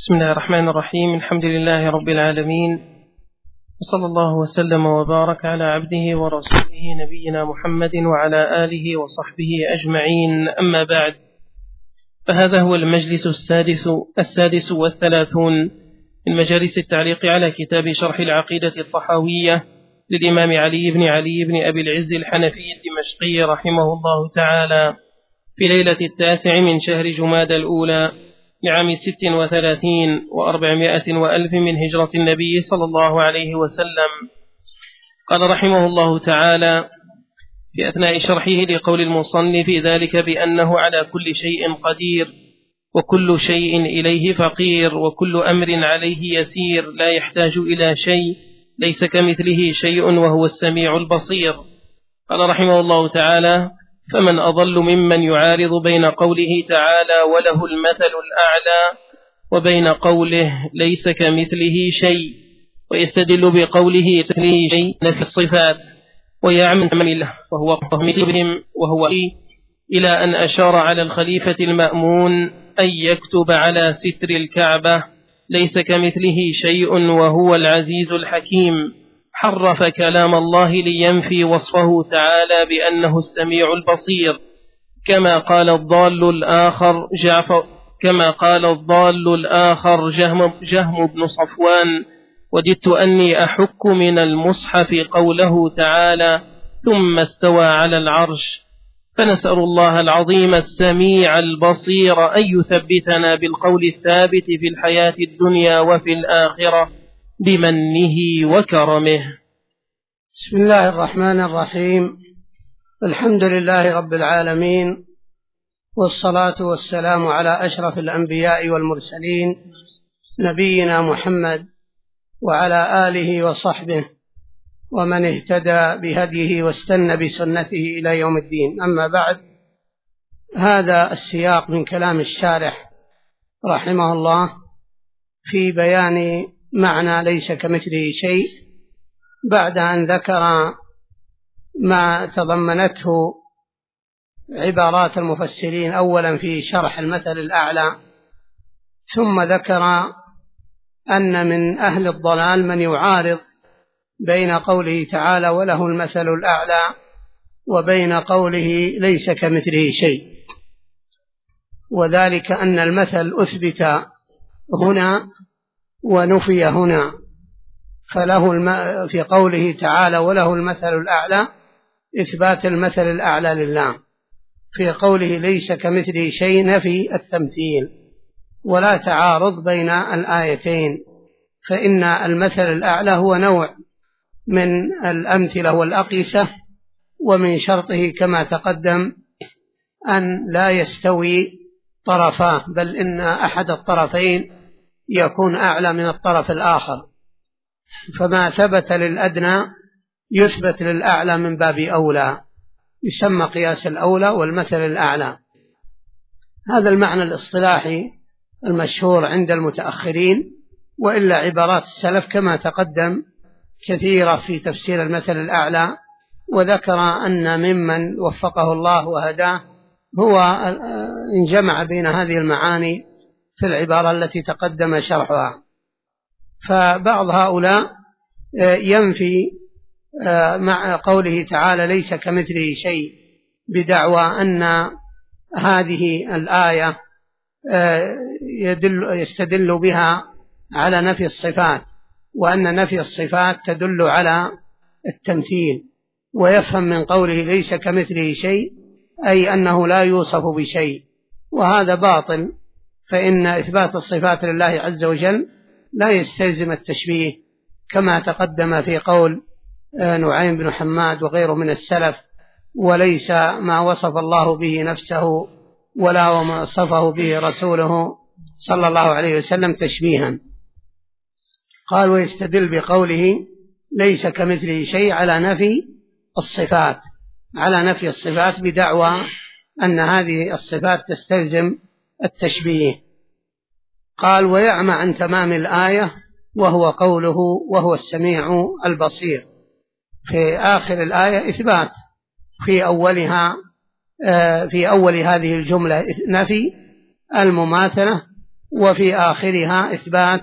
بسم الله الرحمن الرحيم. الحمد لله رب العالمين، وصلى الله وسلم وبارك على عبده ورسوله نبينا محمد وعلى آله وصحبه أجمعين. أما بعد، فهذا هو المجلس السادس والثلاثون من مجالس التعليق على كتاب شرح العقيدة الطحاوية للإمام علي بن أبي العز الحنفي الدمشقي رحمه الله تعالى، في ليلة 9 من شهر جمادى الأولى لعام 36 و400 وألف من هجرة النبي صلى الله عليه وسلم. قال رحمه الله تعالى في أثناء شرحه لقول المصنف ذلك بأنه على كل شيء قدير، وكل شيء إليه فقير، وكل أمر عليه يسير، لا يحتاج إلى شيء، ليس كمثله شيء وهو السميع البصير. قال رحمه الله تعالى: فمن أضل ممن يعارض بين قوله تعالى وله المثل الأعلى وبين قوله ليس كمثله شيء، ويستدل بقوله مثله شيء نفي الصفات، ويعمل له وهو مثلهم وهو إلى أن أشار على الخليفة المأمون أن يكتب على ستر الكعبة ليس كمثله شيء وهو العزيز الحكيم، حرف كلام الله لينفي وصفه تعالى بأنه السميع البصير، كما قال الضال الآخر جهم بن صفوان: وددت أني أحك من المصحف قوله تعالى ثم استوى على العرش. فنسأل الله العظيم السميع البصير أن يثبتنا بالقول الثابت في الحياة الدنيا وفي الآخرة بمنه وكرمه. بسم الله الرحمن الرحيم. الحمد لله رب العالمين، والصلاة والسلام على أشرف الأنبياء والمرسلين نبينا محمد وعلى آله وصحبه ومن اهتدى بهديه واستنى بسنته إلى يوم الدين. أما بعد، هذا السياق من كلام الشارح رحمه الله في بيان معنى ليس كمثله شيء، بعد أن ذكر ما تضمنته عبارات المفسرين أولا في شرح المثل الأعلى، ثم ذكر أن من أهل الضلال من يعارض بين قوله تعالى وله المثل الأعلى وبين قوله ليس كمثله شيء، وذلك أن المثل أثبت هنا ونفي هنا، فله في قوله تعالى وله المثل الأعلى إثبات المثل الأعلى لله، في قوله ليس كمثله شيء نفي التمثيل، ولا تعارض بين الآيتين، فإن المثل الأعلى هو نوع من الأمثلة والأقيسة، ومن شرطه كما تقدم أن لا يستوي طرفاه، بل إن أحد الطرفين يكون أعلى من الطرف الآخر، فما ثبت للأدنى يثبت للأعلى من باب أولى، يسمى قياس الأولى والمثل الأعلى. هذا المعنى الاصطلاحي المشهور عند المتأخرين، وإلا عبارات السلف كما تقدم كثيرة في تفسير المثل الأعلى، وذكر أن ممن وفقه الله وهداه هو إن جمع بين هذه المعاني في العبارة التي تقدم شرحها. فبعض هؤلاء ينفي مع قوله تعالى ليس كمثله شيء بدعوى أن هذه الآية يستدل بها على نفي الصفات، وأن نفي الصفات تدل على التمثيل، ويفهم من قوله ليس كمثله شيء أي أنه لا يوصف بشيء، وهذا باطل، فإن إثبات الصفات لله عز وجل لا يستلزم التشبيه، كما تقدم في قول نعيم بن حماد وغيره من السلف: وليس ما وصف الله به نفسه ولا وما وصفه به رسوله صلى الله عليه وسلم تشبيها. قال: ويستدل بقوله ليس كمثله شيء على نفي الصفات بدعوى أن هذه الصفات تستلزم التشبيه. قال: ويعمى عن تمام الآية وهو قوله وهو السميع البصير. في آخر الآية إثبات، في أول هذه الجملة نفي المماثلة وفي آخرها إثبات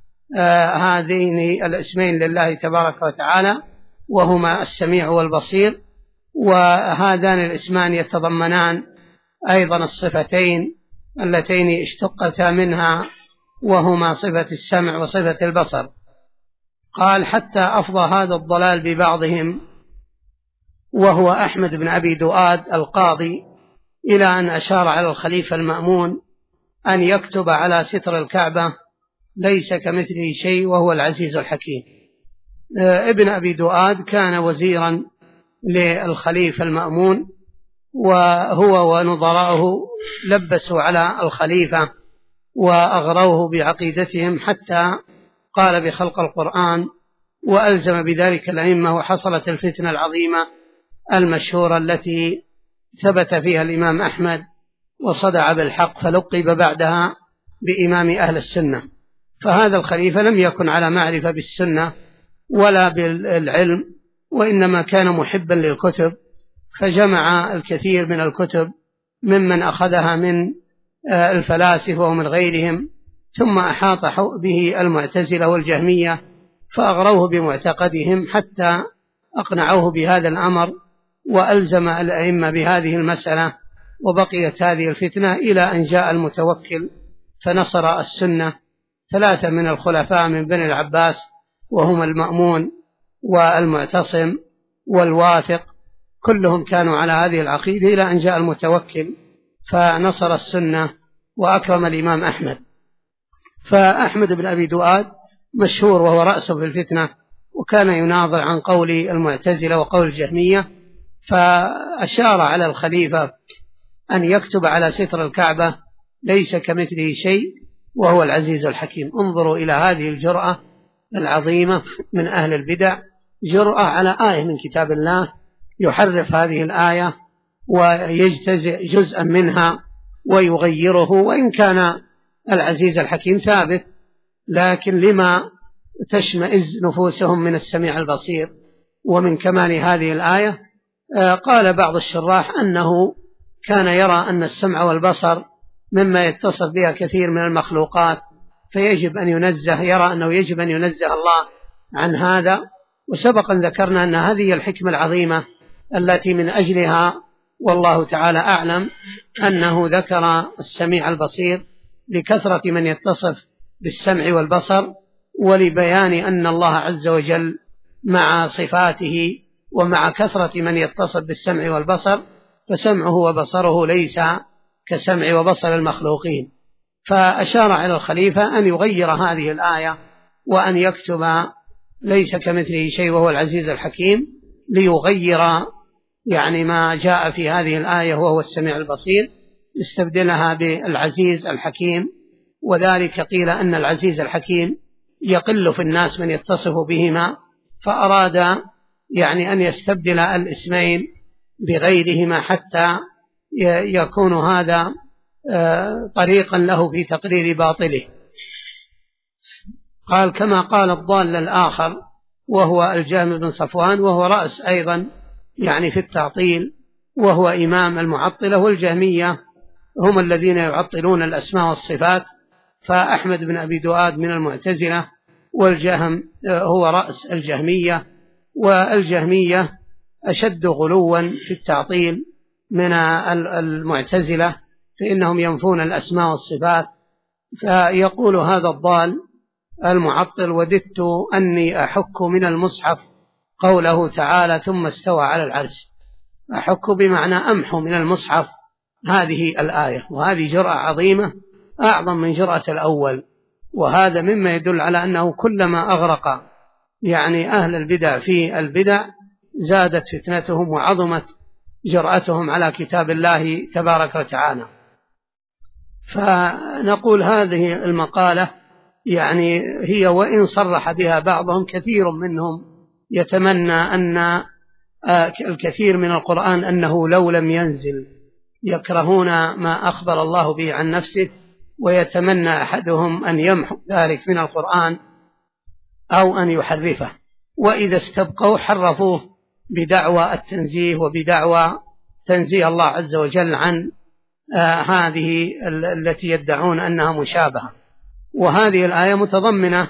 هذين الاسمين لله تبارك وتعالى، وهما السميع والبصير. وهذان الاسمان يتضمنان أيضا الصفتين اللتين اشتقتا منها، وهما صفة السمع وصفة البصر. قال: حتى أفضى هذا الضلال ببعضهم، وهو أحمد بن أبي دؤاد القاضي، إلى أن أشار على الخليفة المأمون أن يكتب على ستر الكعبة: ليس كمثله شيء وهو العزيز الحكيم. ابن أبي دؤاد كان وزيرا للخليفة المأمون، وهو ونظراؤه لبسوا على الخليفة وأغروه بعقيدتهم حتى قال بخلق القرآن، وألزم بذلك الأئمة، وحصلت الفتنة العظيمة المشهورة التي ثبت فيها الإمام أحمد وصدع بالحق، فلقب بعدها بإمام أهل السنة. فهذا الخليفة لم يكن على معرفة بالسنة ولا بالعلم، وإنما كان محبا للكتب، فجمع الكثير من الكتب ممن أخذها من الفلاسفة ومن غيرهم، ثم أحاط به المعتزلة والجهمية فأغروه بمعتقدهم حتى أقنعوه بهذا الأمر، وألزم الأئمة بهذه المسألة، وبقيت هذه الفتنة إلى أن جاء المتوكل فنصر السنة. 3 من الخلفاء من بني العباس، وهم المأمون والمعتصم والواثق، كلهم كانوا على هذه العقيدة إلى أن جاء المتوكل فنصر السنة وأكرم الإمام أحمد. فأحمد بن أبي دؤاد مشهور وهو رأسه في الفتنة، وكان يناظر عن قول المعتزلة وقول الجهمية، فأشار على الخليفة أن يكتب على ستر الكعبة: ليس كمثله شيء وهو العزيز الحكيم. انظروا إلى هذه الجرأة العظيمة من أهل البدع، جرأة على آية من كتاب الله يحرف هذه الآية ويجتزئ جزءا منها ويغيره، وإن كان العزيز الحكيم ثابت، لكن لما تشمئز نفوسهم من السميع البصير ومن كمال هذه الآية. قال بعض الشراح أنه كان يرى أن السمع والبصر مما يتصف بها كثير من المخلوقات، فيجب أن ينزه، يرى أنه يجب أن ينزه الله عن هذا. وسبقا ذكرنا أن هذه الحكمة العظيمة التي من أجلها والله تعالى أعلم أنه ذكر السميع البصير لكثرة من يتصف بالسمع والبصر، ولبيان أن الله عز وجل مع صفاته ومع كثرة من يتصف بالسمع والبصر، فسمعه وبصره ليس كسمع وبصر المخلوقين. فأشار على الخليفة أن يغير هذه الآية وأن يكتب: ليس كمثله شيء وهو العزيز الحكيم، ليغير يعني ما جاء في هذه الآية وهو السميع البصير، استبدلها بالعزيز الحكيم. وذلك قيل أن العزيز الحكيم يقل في الناس من يتصف بهما، فأراد يعني أن يستبدل الاسمين بغيرهما حتى يكون هذا طريقا له في تقرير باطله. قال: كما قال الضال الآخر وهو الجهم بن صفوان، وهو رأس أيضا يعني في التعطيل، وهو إمام المعطلة، والجهمية هم الذين يعطلون الأسماء والصفات. فأحمد بن أبي دؤاد من المعتزلة، والجهم هو رأس الجهمية، والجهمية أشد غلوا في التعطيل من المعتزلة، فإنهم ينفون الأسماء والصفات. فيقول هذا الضال المعطل: وددت أني أحك من المصحف قوله تعالى ثم استوى على العرش. أحك بمعنى أمحو من المصحف هذه الآية، وهذه جرأة عظيمة أعظم من جرأة الأول. وهذا مما يدل على أنه كلما أغرق يعني أهل البدع في البدع زادت فتنتهم وعظمت جرأتهم على كتاب الله تبارك وتعالى. فنقول هذه المقالة يعني هي وإن صرح بها بعضهم، كثير منهم يتمنى أن الكثير من القرآن أنه لو لم ينزل، يكرهون ما أخبر الله به عن نفسه، ويتمنى أحدهم أن يمحو ذلك من القرآن أو أن يحرفه، وإذا استبقوا حرفوه بدعوى التنزيه وبدعوى تنزيه الله عز وجل عن هذه التي يدعون أنها مشابهة. وهذه الآية متضمنة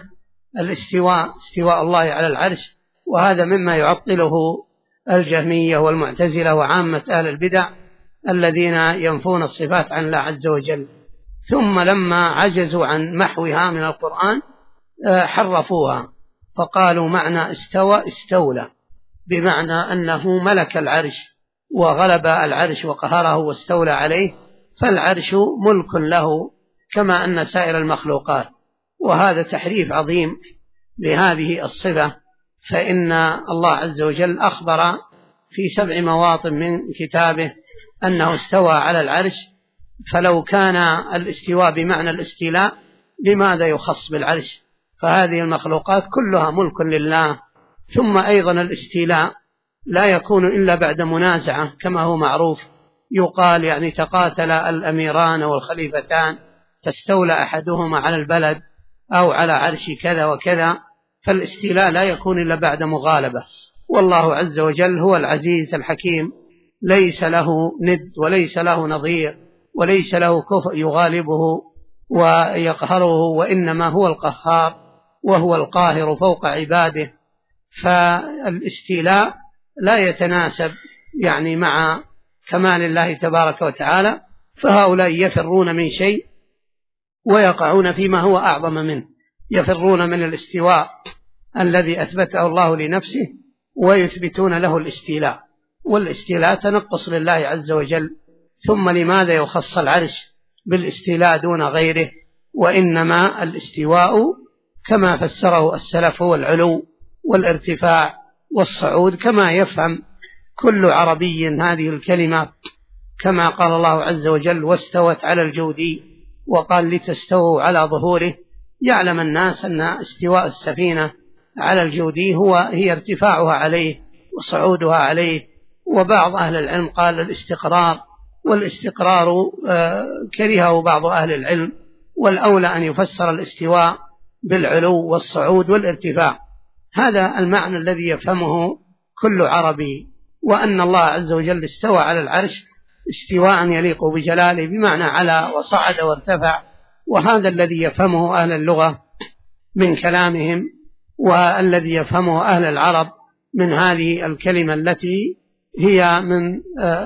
استواء الله على العرش، وهذا مما يعطله الجهمية والمعتزلة وعامة أهل البدع الذين ينفون الصفات عن الله عز وجل. ثم لما عجزوا عن محوها من القرآن حرفوها، فقالوا معنى استوى استولى، بمعنى أنه ملك العرش وغلب العرش وقهره واستولى عليه، فالعرش ملك له كما أن سائر المخلوقات. وهذا تحريف عظيم لهذه الصفة، فإن الله عز وجل أخبر في 7 مواطن من كتابه أنه استوى على العرش، فلو كان الاستواء بمعنى الاستيلاء لماذا يخص بالعرش؟ فهذه المخلوقات كلها ملك لله. ثم أيضا الاستيلاء لا يكون إلا بعد منازعة كما هو معروف، يقال يعني تقاتل الأميران والخليفتان فاستولى أحدهما على البلد أو على عرش كذا وكذا، فالاستيلاء لا يكون إلا بعد مغالبة. والله عز وجل هو العزيز الحكيم، ليس له ند وليس له نظير وليس له كفء يغالبه ويقهره، وإنما هو القهار وهو القاهر فوق عباده. فالاستيلاء لا يتناسب يعني مع كمال الله تبارك وتعالى، فهؤلاء يفرون من شيء ويقعون فيما هو أعظم منه، يفرون من الاستواء الذي أثبته الله لنفسه ويثبتون له الاستيلاء، والاستيلاء تنقص لله عز وجل. ثم لماذا يخص العرش بالاستيلاء دون غيره؟ وإنما الاستواء كما فسره السلف هو العلو والارتفاع والصعود، كما يفهم كل عربي هذه الكلمة، كما قال الله عز وجل واستوت على الجودي، وقال لتستووا على ظهوره. يعلم الناس أن استواء السفينة على الجودي هي ارتفاعها عليه وصعودها عليه. وبعض أهل العلم قال الاستقرار، والاستقرار كرهه بعض أهل العلم، والأولى أن يفسر الاستواء بالعلو والصعود والارتفاع. هذا المعنى الذي يفهمه كل عربي، وأن الله عز وجل استوى على العرش استواء يليق بجلاله، بمعنى على وصعد وارتفع. وهذا الذي يفهمه أهل اللغة من كلامهم، والذي يفهمه أهل العرب من هذه الكلمة التي هي من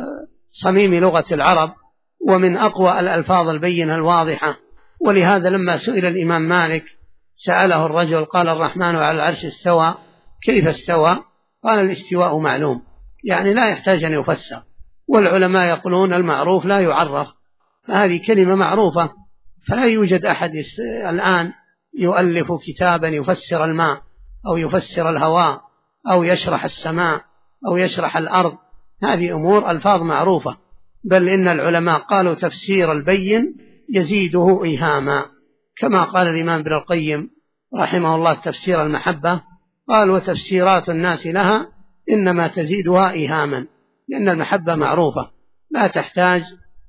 صميم لغة العرب ومن أقوى الألفاظ البينة الواضحة. ولهذا لما سئل الإمام مالك سأله الرجل قال الرحمن على العرش استوى، كيف استوى؟ قال الاستواء معلوم، يعني لا يحتاج أن يفسر. والعلماء يقولون المعروف لا يعرف، هذه كلمة معروفة، فلا يوجد أحد الآن يؤلف كتابا يفسر الماء أو يفسر الهواء أو يشرح السماء أو يشرح الأرض. هذه أمور ألفاظ معروفة، بل إن العلماء قالوا تفسير البين يزيده إيهاما، كما قال الإمام ابن القيم رحمه الله تفسير المحبة، قال وتفسيرات الناس لها إنما تزيدها إيهاما، لأن المحبة معروفة لا تحتاج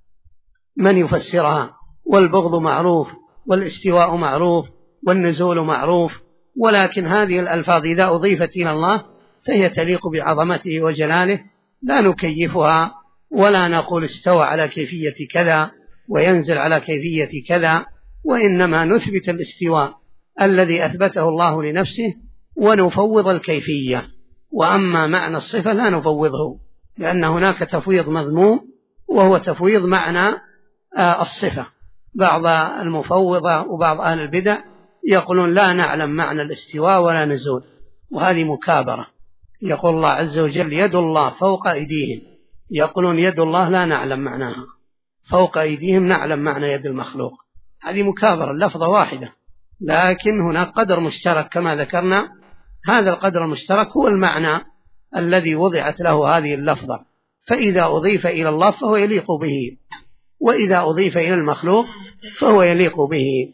من يفسرها. والبغض معروف، والاستواء معروف، والنزول معروف، ولكن هذه الألفاظ إذا أضيفت إلى الله فهي تليق بعظمته وجلاله، لا نكيفها ولا نقول استوى على كيفية كذا وينزل على كيفية كذا، وإنما نثبت الاستواء الذي أثبته الله لنفسه ونفوض الكيفية. وأما معنى الصفة لا نفوضه، لأن هناك تفويض مذموم وهو تفويض معنى الصفة. بعض المفوضة وبعض أهل البدع يقولون لا نعلم معنى الاستواء ولا نزول، وهذه مكابرة. يقول الله عز وجل يد الله فوق أيديهم، يقولون يد الله لا نعلم معناها، فوق أيديهم نعلم معنى يد المخلوق. هذه مكابرة، اللفظة واحدة، لكن هناك قدر مشترك كما ذكرنا. هذا القدر المشترك هو المعنى الذي وضعت له هذه اللفظة، فإذا أضيف إلى الله فهو يليق به، وإذا أضيف إلى المخلوق فهو يليق به.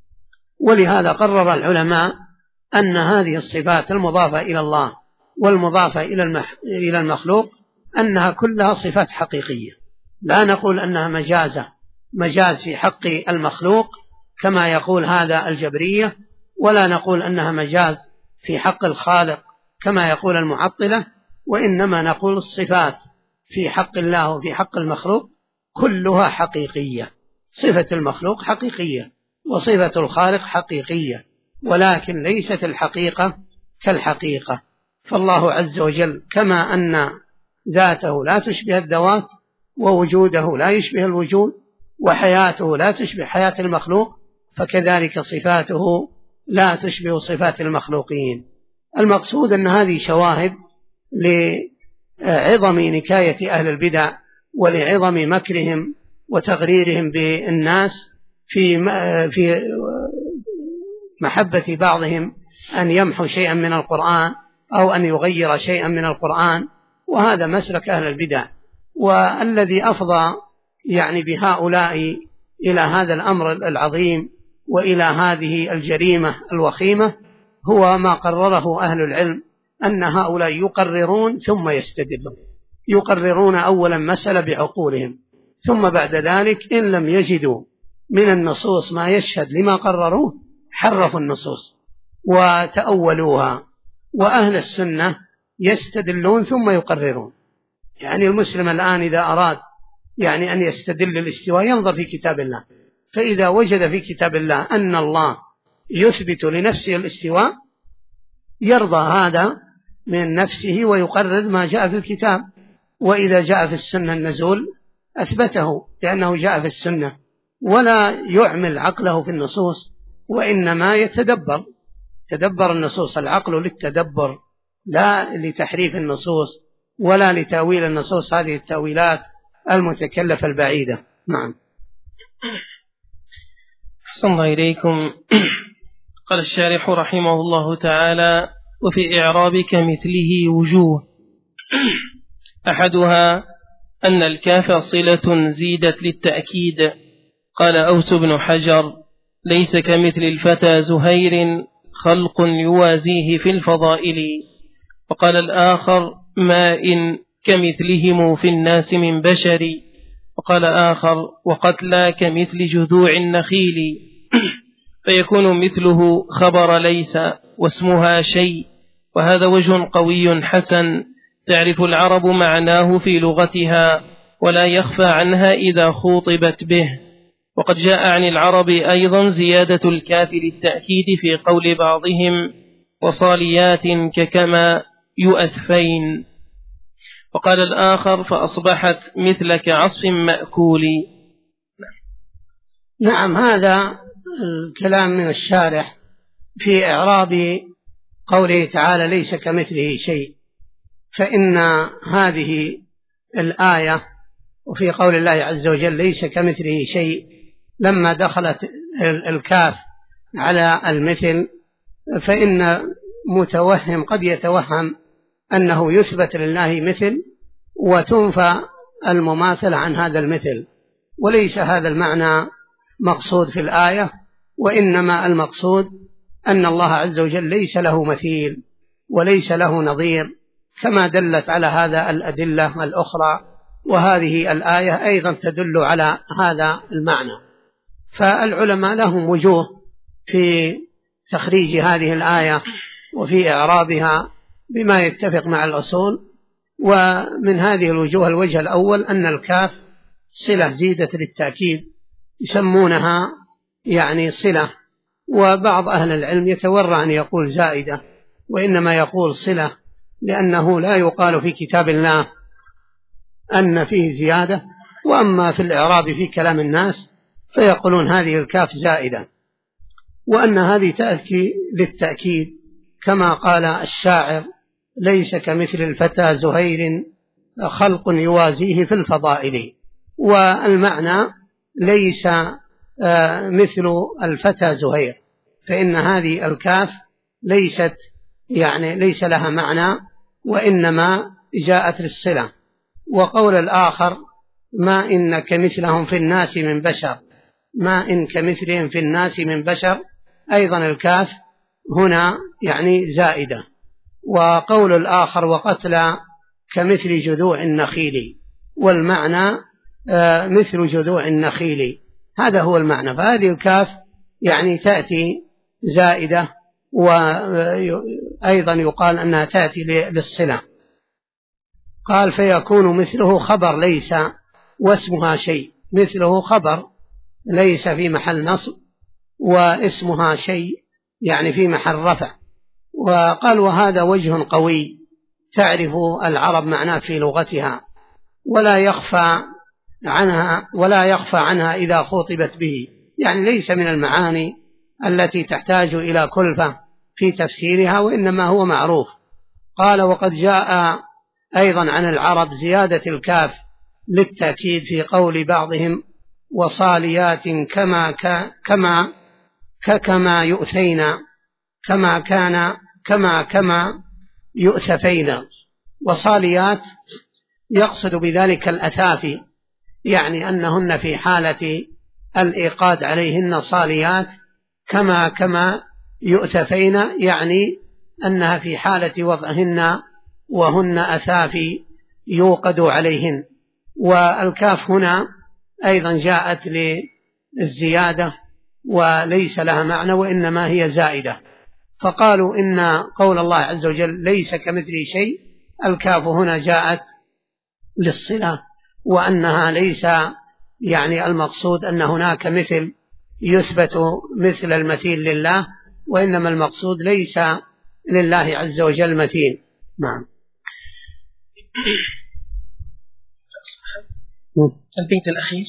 ولهذا قرر العلماء أن هذه الصفات المضافة إلى الله والمضافة إلى المخلوق أنها كلها صفات حقيقية، لا نقول أنها مجاز في حق المخلوق كما يقول هذا الجبرية، ولا نقول أنها مجاز في حق الخالق كما يقول المعطلة، وإنما نقول الصفات في حق الله وفي حق المخلوق كلها حقيقية. صفة المخلوق حقيقية وصفة الخالق حقيقية، ولكن ليست الحقيقة كالحقيقة. فالله عز وجل كما أن ذاته لا تشبه الذوات، ووجوده لا يشبه الوجود، وحياته لا تشبه حياة المخلوق، فكذلك صفاته لا تشبه صفات المخلوقين. المقصود أن هذه شواهد لعظم نكاية أهل البدع ولعظم مكرهم وتغريرهم بالناس في محبة بعضهم أن يمحو شيئا من القرآن أو أن يغير شيئا من القرآن، وهذا مسلك أهل البدع. والذي أفضى يعني بهؤلاء إلى هذا الأمر العظيم وإلى هذه الجريمة الوخيمة هو ما قرره أهل العلم، أن هؤلاء يقررون ثم يستدلون، يقررون أولا مسألة بعقولهم، ثم بعد ذلك إن لم يجدوا من النصوص ما يشهد لما قرروه حرفوا النصوص وتأولوها. وأهل السنة يستدلون ثم يقررون. يعني المسلم الآن إذا أراد يعني أن يستدل الاستواء ينظر في كتاب الله، فإذا وجد في كتاب الله أن الله يثبت لنفسه الاستواء يرضى هذا من نفسه ويقرر ما جاء في الكتاب. وإذا جاء في السنة النزول أثبته لأنه جاء في السنة، ولا يعمل عقله في النصوص، وإنما يتدبر النصوص. العقل للتدبر لا لتحريف النصوص ولا لتأويل النصوص، هذه التأويلات المتكلفة البعيدة. نعم. أحسن الله إليكم. قال الشارح رحمه الله تعالى: وفي إعراب كمثله وجوه، أحدها أن الكاف صلة زيدت للتأكيد. قال أوس بن حجر: ليس كمثل الفتى زهير خلق يوازيه في الفضائل. وقال الآخر: ما إن كمثلهم في الناس من بشر. وقال آخر: وقتلى كمثل جذوع النخيل. فيكون مثله خبر ليس واسمها شيء، وهذا وجه قوي حسن تعرف العرب معناه في لغتها ولا يخفى عنها إذا خوطبت به. وقد جاء عن العرب أيضا زيادة الكاف للتأكيد في قول بعضهم: وصاليات ككما يؤثفين. وقال الآخر: فأصبحت مثل كعصف مأكول. نعم، هذا الكلام من الشارح في إعراب قوله تعالى ليس كمثله شيء. فإن هذه الآية وفي قول الله عز وجل ليس كمثله شيء، لما دخلت الكاف على المثل فإن متوهم قد يتوهم أنه يثبت لله مثل وتنفى المماثل عن هذا المثل، وليس هذا المعنى مقصود في الآية، وإنما المقصود أن الله عز وجل ليس له مثيل وليس له نظير، كما دلت على هذا الأدلة الأخرى، وهذه الآية أيضا تدل على هذا المعنى. فالعلماء لهم وجوه في تخريج هذه الآية وفي إعرابها بما يتفق مع الأصول. ومن هذه الوجوه الوجه الأول أن الكاف صلة زيدة للتأكيد، يسمونها يعني صلة، وبعض أهل العلم يتورع أن يقول زائدة، وإنما يقول صلة، لأنه لا يقال في كتاب الله أن فيه زيادة، وأما في الإعراب في كلام الناس فيقولون هذه الكاف زائدة، وأن هذه تأتي للتأكيد كما قال الشاعر: ليس كمثل الفتى زهير خلق يوازيه في الفضائل. والمعنى ليس مثل الفتى زهير، فإن هذه الكاف ليس لها معنى، وإنما جاءت للصلة. وقول الآخر: ما إن كمثلهم في الناس من بشر، ما إن كمثلهم في الناس من بشر، أيضا الكاف هنا يعني زائدة. وقول الآخر: وقتلى كمثل جذوع النخيل، والمعنى مثل جذوع النخيل، هذا هو المعنى. فهذه الكاف يعني تأتي زائدة، وأيضا يقال أنها تأتي للصلة. قال: فيكون مثله خبر ليس واسمها شيء. مثله خبر ليس في محل نصب، واسمها شيء يعني في محل رفع. وقال وهذا وجه قوي تعرف العرب معناه في لغتها ولا يخفى عنها إذا خطبت به، يعني ليس من المعاني التي تحتاج إلى كلفة في تفسيرها، وإنما هو معروف. قال وقد جاء أيضا عن العرب زيادة الكاف للتأكيد في قول بعضهم وصاليات كما يؤثينا كما يؤسفينا. وصاليات يقصد بذلك الأثافي، يعني أنهن في حالة الإيقاد عليهن صاليات كما يؤسفينا، يعني أنها في حالة وضعهن وهن أثافي يوقد عليهن. والكاف هنا أيضا جاءت للزيادة وليس لها معنى وإنما هي زائدة، فقالوا إن قول الله عز وجل ليس كمثله شيء، الكاف هنا جاءت للصلة، وأنها ليس يعني المقصود أن هناك مثل يثبت مثل المثيل لله، وإنما المقصود ليس لله عز وجل مثيل. نعم. البيت الأخير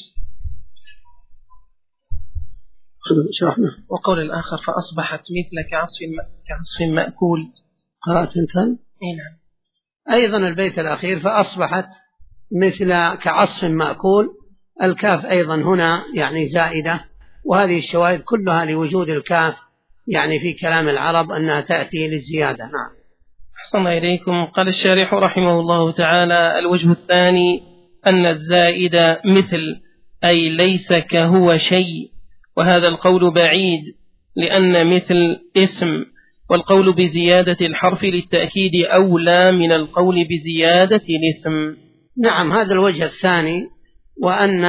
شرحنا. وقول الآخر فأصبحت مثل كعصف مأكول. قرأت انت؟ نعم. أيضا البيت الأخير فأصبحت مثل كعصف مأكول، الكاف أيضا هنا يعني زائدة، وهذه الشواهد كلها لوجود الكاف يعني في كلام العرب أنها تأتي للزيادة. نعم. أحسن إليكم. قال الشارح رحمه الله تعالى الوجه الثاني أن الزائد مثل أي ليس كهو شيء، وهذا القول بعيد لأن مثل اسم، والقول بزيادة الحرف للتأكيد أولى من القول بزيادة الاسم. نعم، هذا الوجه الثاني، وأن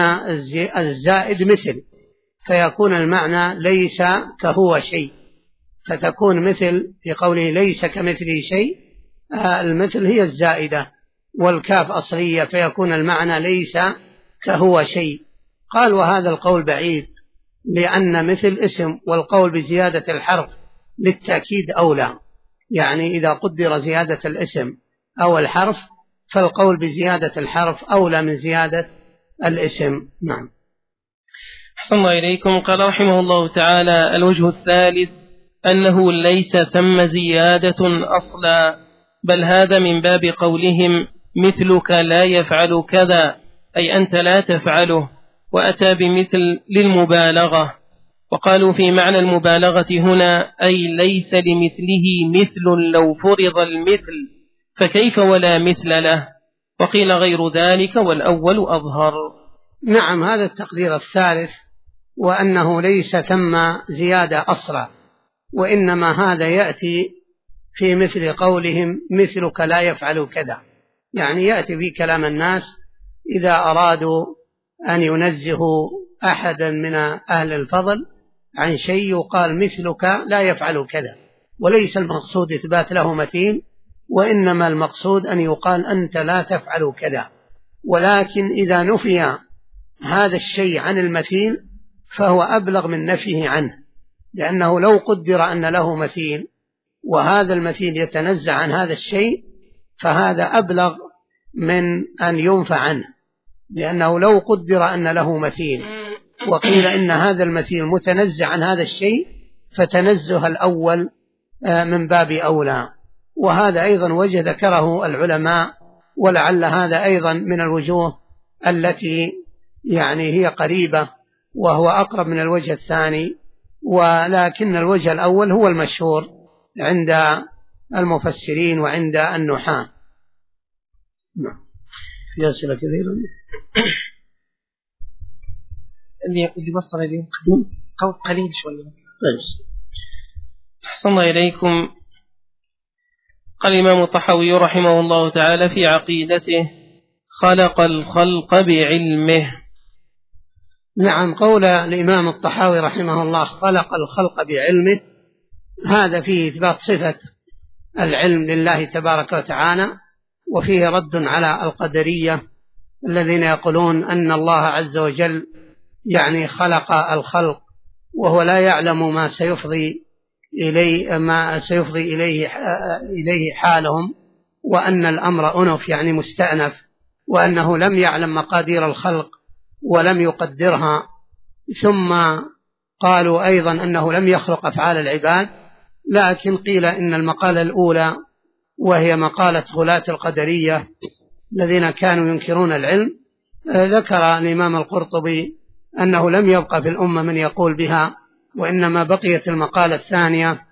الزائد مثل فيكون المعنى ليس كهو شيء، فتكون مثل في قوله ليس كمثله شيء، المثل هي الزائدة، والكاف أصلية فيكون المعنى ليس كهو شيء. قال وهذا القول بعيد لأن مثل اسم، والقول بزيادة الحرف للتأكيد أولى، يعني إذا قدر زيادة الاسم أو الحرف فالقول بزيادة الحرف أولى من زيادة الاسم. نعم. أحسن الله إليكم. قال رحمه الله تعالى الوجه الثالث أنه ليس ثم زيادة أصلا، بل هذا من باب قولهم مثلك لا يفعل كذا، أي أنت لا تفعله، وأتى بمثل للمبالغة. وقالوا في معنى المبالغة هنا أي ليس لمثله مثل لو فرض المثل، فكيف ولا مثل له؟ وقيل غير ذلك والأول أظهر. نعم، هذا التقدير الثالث، وأنه ليس ثم زيادة أصلا، وإنما هذا يأتي في مثل قولهم مثلك لا يفعل كذا، يعني يأتي في كلام الناس إذا أرادوا أن ينزهوا أحدا من أهل الفضل عن شيء يقال مثلك لا يفعل كذا، وليس المقصود إثبات له مثيل، وإنما المقصود أن يقال أنت لا تفعل كذا. ولكن إذا نفي هذا الشيء عن المثيل فهو أبلغ من نفيه عنه، لأنه لو قدر أن له مثيل وهذا المثيل يتنزع عن هذا الشيء فهذا أبلغ من أن ينفى عنه، لأنه لو قدر أن له مثيل وقيل إن هذا المثيل متنزع عن هذا الشيء فتنزه الأول من باب أولى. وهذا أيضا وجه ذكره العلماء، ولعل هذا أيضا من الوجوه التي يعني هي قريبة وهو أقرب من الوجه الثاني، ولكن الوجه الأول هو المشهور عند المفسرين وعند النحاة. في أسئلة كثيرة اللي وصل اليوم قليل شوية. أحسن الله إليكم. قال الإمام الطحاوي رحمه الله تعالى في عقيدته خلق الخلق بعلمه. نعم، قول الإمام الطحاوي رحمه الله خلق الخلق بعلمه، هذا فيه إثبات صفة العلم لله تبارك وتعالى، وفيه رد على القدرية الذين يقولون أن الله عز وجل يعني خلق الخلق وهو لا يعلم ما سيفضي إليه حالهم، وأن الأمر أنف يعني مستأنف، وأنه لم يعلم مقادير الخلق ولم يقدرها. ثم قالوا أيضا أنه لم يخلق أفعال العباد، لكن قيل إن المقالة الأولى وهي مقالة غلاة القدرية الذين كانوا ينكرون العلم، ذكر الإمام القرطبي أنه لم يبقى في الأمة من يقول بها، وإنما بقيت المقالة الثانية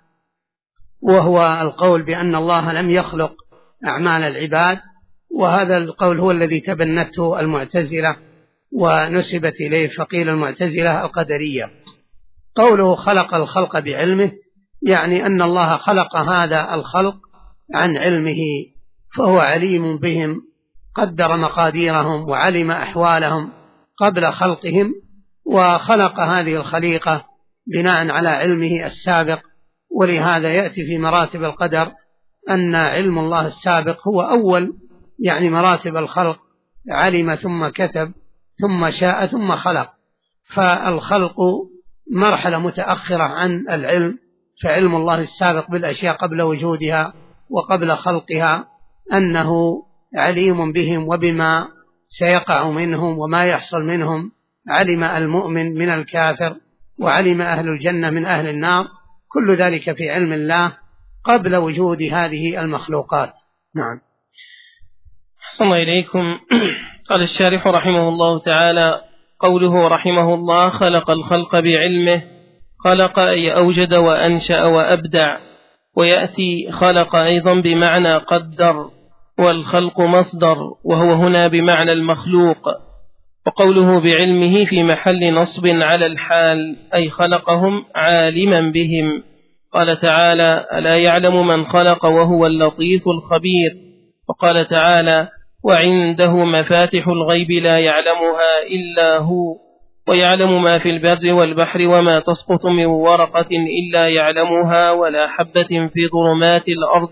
وهو القول بأن الله لم يخلق أعمال العباد، وهذا القول هو الذي تبنته المعتزلة ونسبت إليه، فقيل المعتزلة القدرية. قوله خلق الخلق بعلمه يعني أن الله خلق هذا الخلق عن علمه، فهو عليم بهم، قدر مقاديرهم وعلم أحوالهم قبل خلقهم، وخلق هذه الخليقة بناء على علمه السابق. ولهذا يأتي في مراتب القدر أن علم الله السابق هو أول يعني مراتب الخلق، علم ثم كتب ثم شاء ثم خلق، فالخلق مرحلة متأخرة عن العلم، فعلم الله السابق بالأشياء قبل وجودها وقبل خلقها أنه عليم بهم وبما سيقع منهم وما يحصل منهم، علم المؤمن من الكافر، وعلم أهل الجنة من أهل النار، كل ذلك في علم الله قبل وجود هذه المخلوقات. نعم. أحسن إليكم. قال الشارح رحمه الله تعالى: قوله رحمه الله خلق الخلق بعلمه، خلق أي أوجد وأنشأ وأبدع، ويأتي خلق أيضا بمعنى قدر، والخلق مصدر وهو هنا بمعنى المخلوق. وقوله بعلمه في محل نصب على الحال، أي خلقهم عالما بهم. قال تعالى: ألا يعلم من خلق وهو اللطيف الخبير. وقال تعالى: وعنده مفاتح الغيب لا يعلمها إلا هو، ويعلم ما في البر والبحر وما تسقط من ورقة إلا يعلمها، ولا حبة في ظلمات الأرض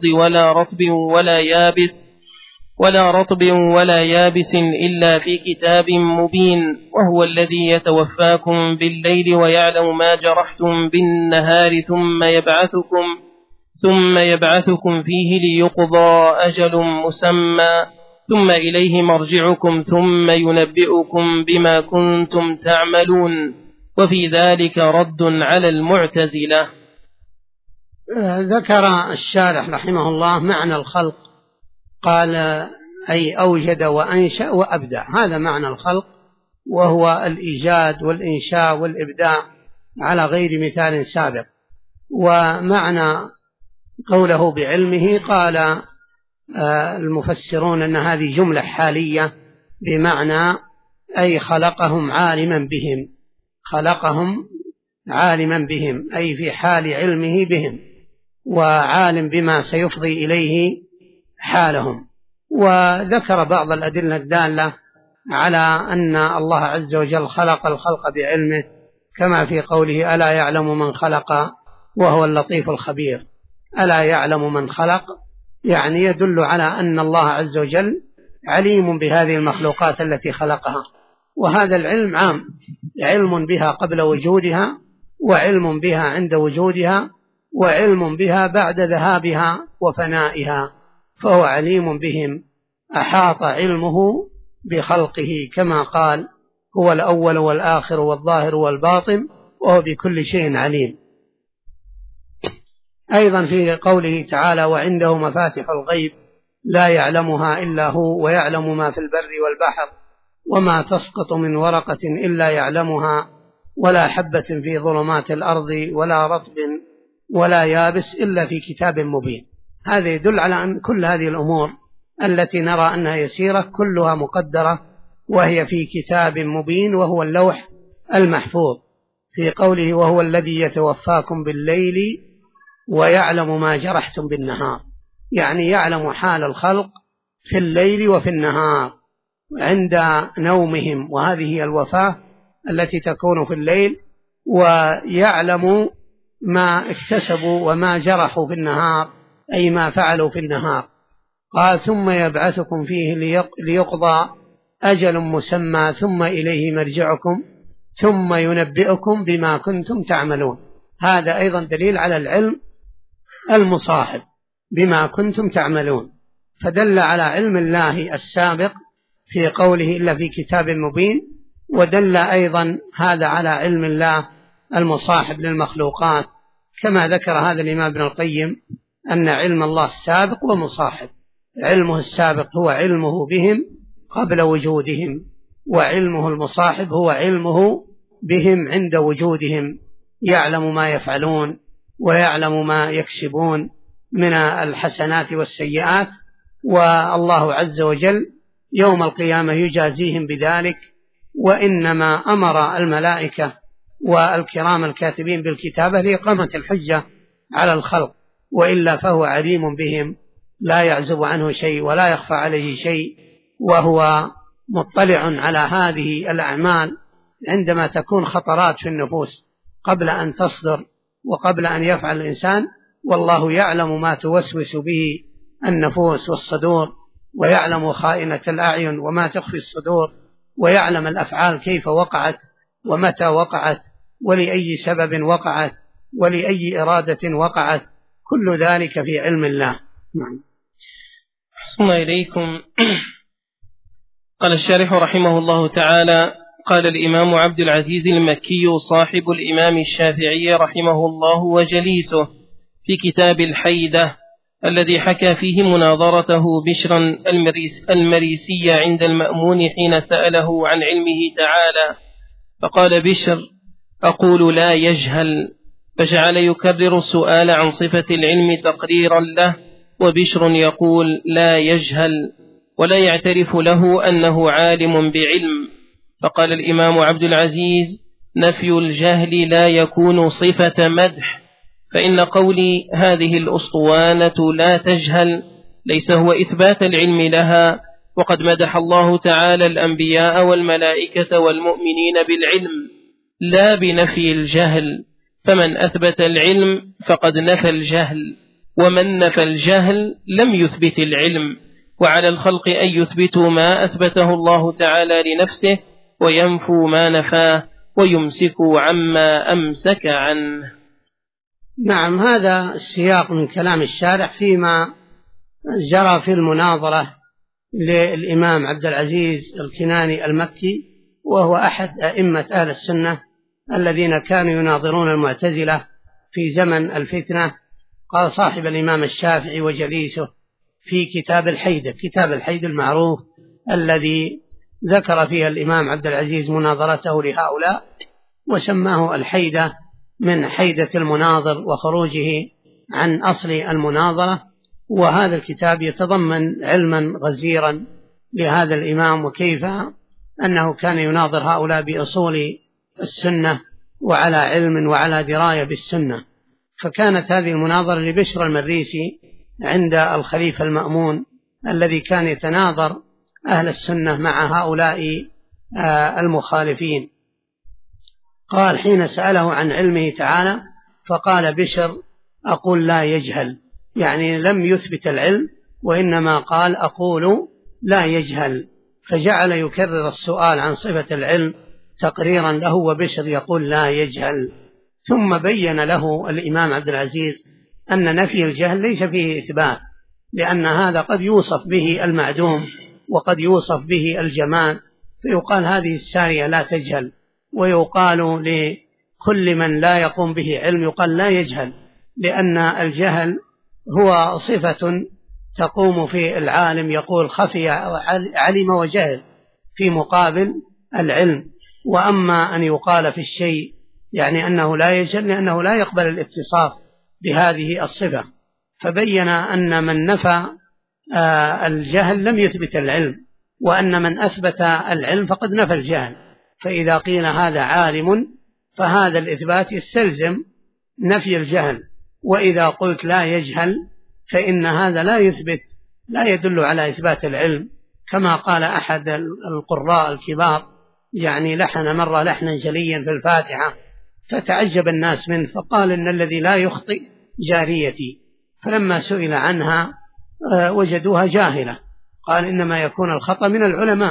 ولا رطب ولا يابس إلا في كتاب مبين. وهو الذي يتوفاكم بالليل ويعلم ما جرحتم بالنهار ثم يبعثكم فيه ليقضى أجل مسمى، ثم إليه مرجعكم ثم ينبئكم بما كنتم تعملون. وفي ذلك رد على المعتزلة. ذكر الشارح رحمه الله معنى الخلق، قال: أي أوجد وأنشأ وأبدع، هذا معنى الخلق، وهو الإيجاد والإنشاء والإبداع على غير مثال سابق. ومعنى قوله بعلمه قال المفسرون أن هذه جملة حالية، بمعنى أي خلقهم عالما بهم، خلقهم عالما بهم أي في حال علمه بهم، وعالم بما سيفضي إليه حالهم. وذكر بعض الأدلة الدالة على أن الله عز وجل خلق الخلق بعلمه، كما في قوله: ألا يعلم من خلق وهو اللطيف الخبير. ألا يعلم من خلق يعني يدل على أن الله عز وجل عليم بهذه المخلوقات التي خلقها، وهذا العلم عام، علم بها قبل وجودها، وعلم بها عند وجودها، وعلم بها بعد ذهابها وفنائها، فهو عليم بهم، أحاط علمه بخلقه، كما قال: هو الأول والآخر والظاهر والباطن وهو بكل شيء عليم. أيضا في قوله تعالى: وعنده مفاتح الغيب لا يعلمها إلا هو، ويعلم ما في البر والبحر وما تسقط من ورقة إلا يعلمها، ولا حبة في ظلمات الأرض ولا رطب ولا يابس إلا في كتاب مبين. هذا يدل على أن كل هذه الأمور التي نرى أنها يسيرة كلها مقدرة، وهي في كتاب مبين وهو اللوح المحفوظ. في قوله: وهو الذي يتوفاكم بالليل ويعلم ما جرحتم بالنهار، يعني يعلم حال الخلق في الليل وفي النهار عند نومهم، وهذه هي الوفاة التي تكون في الليل، ويعلم ما اكتسبوا وما جرحوا في النهار، أي ما فعلوا في النهار. قال: ثم يبعثكم فيه ليقضى أجل مسمى ثم إليه مرجعكم ثم ينبئكم بما كنتم تعملون. هذا أيضا دليل على العلم المصاحب بما كنتم تعملون، فدل على علم الله السابق في قوله إلا في كتاب مبين، ودل أيضا هذا على علم الله المصاحب للمخلوقات، كما ذكر هذا الإمام ابن القيم أن علم الله سابق ومصاحب. علمه السابق هو علمه بهم قبل وجودهم، وعلمه المصاحب هو علمه بهم عند وجودهم، يعلم ما يفعلون ويعلم ما يكسبون من الحسنات والسيئات، والله عز وجل يوم القيامة يجازيهم بذلك. وإنما أمر الملائكة والكرام الكاتبين بالكتابة لإقامة الحجة على الخلق، وإلا فهو عليم بهم لا يعزب عنه شيء ولا يخفى عليه شيء، وهو مطلع على هذه الأعمال عندما تكون خطرات في النفوس قبل أن تصدر وقبل أن يفعل الإنسان، والله يعلم ما توسوس به النفوس والصدور، ويعلم خائنة الأعين وما تخفي الصدور، ويعلم الأفعال كيف وقعت ومتى وقعت ولأي سبب وقعت ولأي إرادة وقعت، كل ذلك في علم الله. نعم. أحسن إليكم. قال الشارح رحمه الله تعالى: قال الإمام عبد العزيز المكي صاحب الإمام الشافعي رحمه الله وجليسه في كتاب الحيدة الذي حكى فيه مناظرته بشرا المريسي عند المأمون حين سأله عن علمه تعالى، فقال بشر: أقول لا يجهل، فجعل يكرر السؤال عن صفة العلم تقريرا له، وبشر يقول لا يجهل ولا يعترف له أنه عالم بعلم. فقال الإمام عبد العزيز: نفي الجهل لا يكون صفة مدح، فإن قولي هذه الأسطوانة لا تجهل ليس هو إثبات العلم لها، وقد مدح الله تعالى الأنبياء والملائكة والمؤمنين بالعلم لا بنفي الجهل، فمن أثبت العلم فقد نفى الجهل، ومن نفى الجهل لم يثبت العلم، وعلى الخلق أن يثبتوا ما أثبته الله تعالى لنفسه وينفوا ما نفاه ويمسكوا عما أمسك عنه. نعم، هذا السياق من كلام الشارح فيما جرى في المناظرة للإمام عبد العزيز الكناني المكي، وهو أحد أئمة أهل السنة الذين كانوا يناظرون المعتزلة في زمن الفتنة. قال صاحب الإمام الشافعي وجليسه في كتاب الحيدة، كتاب الحيدة المعروف الذي ذكر فيه الإمام عبد العزيز مناظرته لهؤلاء، وسماه الحيدة من حيدة المناظر وخروجه عن أصل المناظرة. وهذا الكتاب يتضمن علما غزيرا لهذا الإمام، وكيف أنه كان يناظر هؤلاء بأصول السنة وعلى علم وعلى دراية بالسنة. فكانت هذه المناظرة لبشر المريسي عند الخليفة المأمون الذي كان يتناظر أهل السنة مع هؤلاء المخالفين. قال حين سأله عن علمه تعالى فقال بشر: أقول لا يجهل، يعني لم يثبت العلم، وإنما قال أقول لا يجهل، فجعل يكرر السؤال عن صفة العلم تقريرا له، وبشر يقول لا يجهل. ثم بين له الإمام عبد العزيز أن نفي الجهل ليس فيه إثبات، لأن هذا قد يوصف به المعدوم وقد يوصف به الجمال، فيقال هذه السارية لا تجهل، ويقال لكل من لا يقوم به علم يقال لا يجهل، لأن الجهل هو صفة تقوم في العالم، يقول خفي علم وجهل في مقابل العلم. وأما أن يقال في الشيء يعني أنه لا يجهل لأنه لا يقبل الاتصاف بهذه الصفة. فبين أن من نفى الجهل لم يثبت العلم، وأن من أثبت العلم فقد نفى الجهل. فإذا قيل هذا عالم فهذا الإثبات يستلزم نفي الجهل، وإذا قلت لا يجهل فإن هذا لا يدل على إثبات العلم. كما قال أحد القراء الكبار، يعني لحن مرة لحنا جليا في الفاتحة فتعجب الناس منه، فقال إن الذي لا يخطئ جاريتي، فلما سئل عنها وجدوها جاهلة. قال إنما يكون الخطأ من العلماء،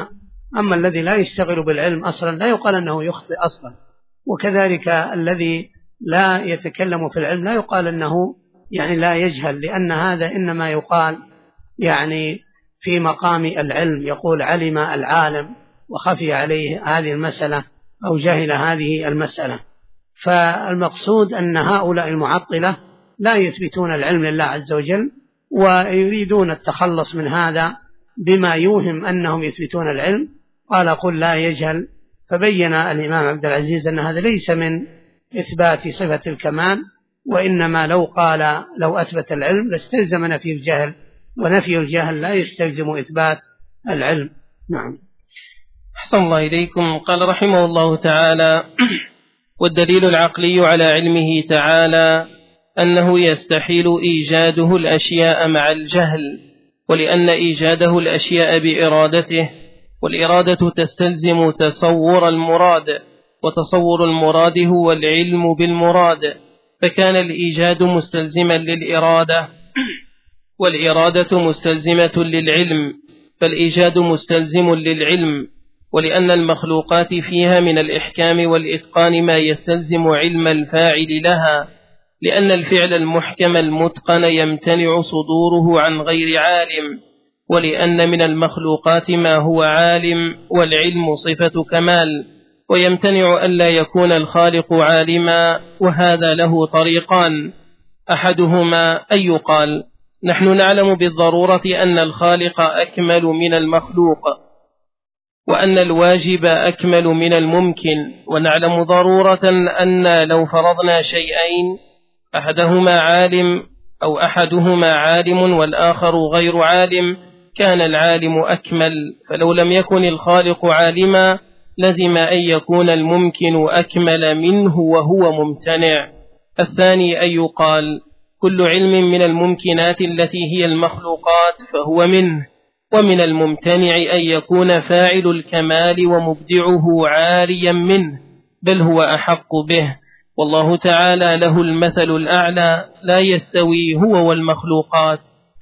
أما الذي لا يشتغل بالعلم أصلا لا يقال أنه يخطئ أصلا، وكذلك الذي لا يتكلم في العلم لا يقال أنه يعني لا يجهل، لأن هذا إنما يقال يعني في مقام العلم، يقول علم العالم وخفي عليه هذه المسألة أو جهل هذه المسألة. فالمقصود أن هؤلاء المعطلة لا يثبتون العلم لله عز وجل، ويريدون التخلص من هذا بما يوهم أنهم يثبتون العلم. قال قل لا يجهل، فبين الإمام عبد العزيز أن هذا ليس من إثبات صفة الكمال، وإنما لو أثبت العلم لاستلزم نفي الجهل، ونفي الجهل لا يستلزم إثبات العلم. نعم. أحسن الله إليكم. قال رحمه الله تعالى: والدليل العقلي على علمه تعالى أنه يستحيل إيجاده الأشياء مع الجهل، ولأن إيجاده الأشياء بإرادته، والإرادة تستلزم تصور المراد، وتصور المراد هو العلم بالمراد، فكان الإيجاد مستلزما للإرادة، والإرادة مستلزمة للعلم، فالإيجاد مستلزم للعلم، ولأن المخلوقات فيها من الإحكام والإتقان ما يستلزم علم الفاعل لها، لأن الفعل المحكم المتقن يمتنع صدوره عن غير عالم، ولأن من المخلوقات ما هو عالم، والعلم صفة كمال، ويمتنع ألا يكون الخالق عالما، وهذا له طريقان: أحدهما أن يقال نحن نعلم بالضرورة أن الخالق أكمل من المخلوق، وأن الواجب أكمل من الممكن، ونعلم ضرورة أن لو فرضنا شيئين أحدهما عالم والآخر غير عالم كان العالم أكمل، فلو لم يكن الخالق عالما لزم أن يكون الممكن أكمل منه وهو ممتنع. الثاني أن يقال كل علم من الممكنات التي هي المخلوقات فهو منه، ومن الممتنع أن يكون فاعل الكمال ومبدعه عاريا منه، بل هو أحق به، والله تعالى له المثل الأعلى، لا يستوي هو والمخلوقات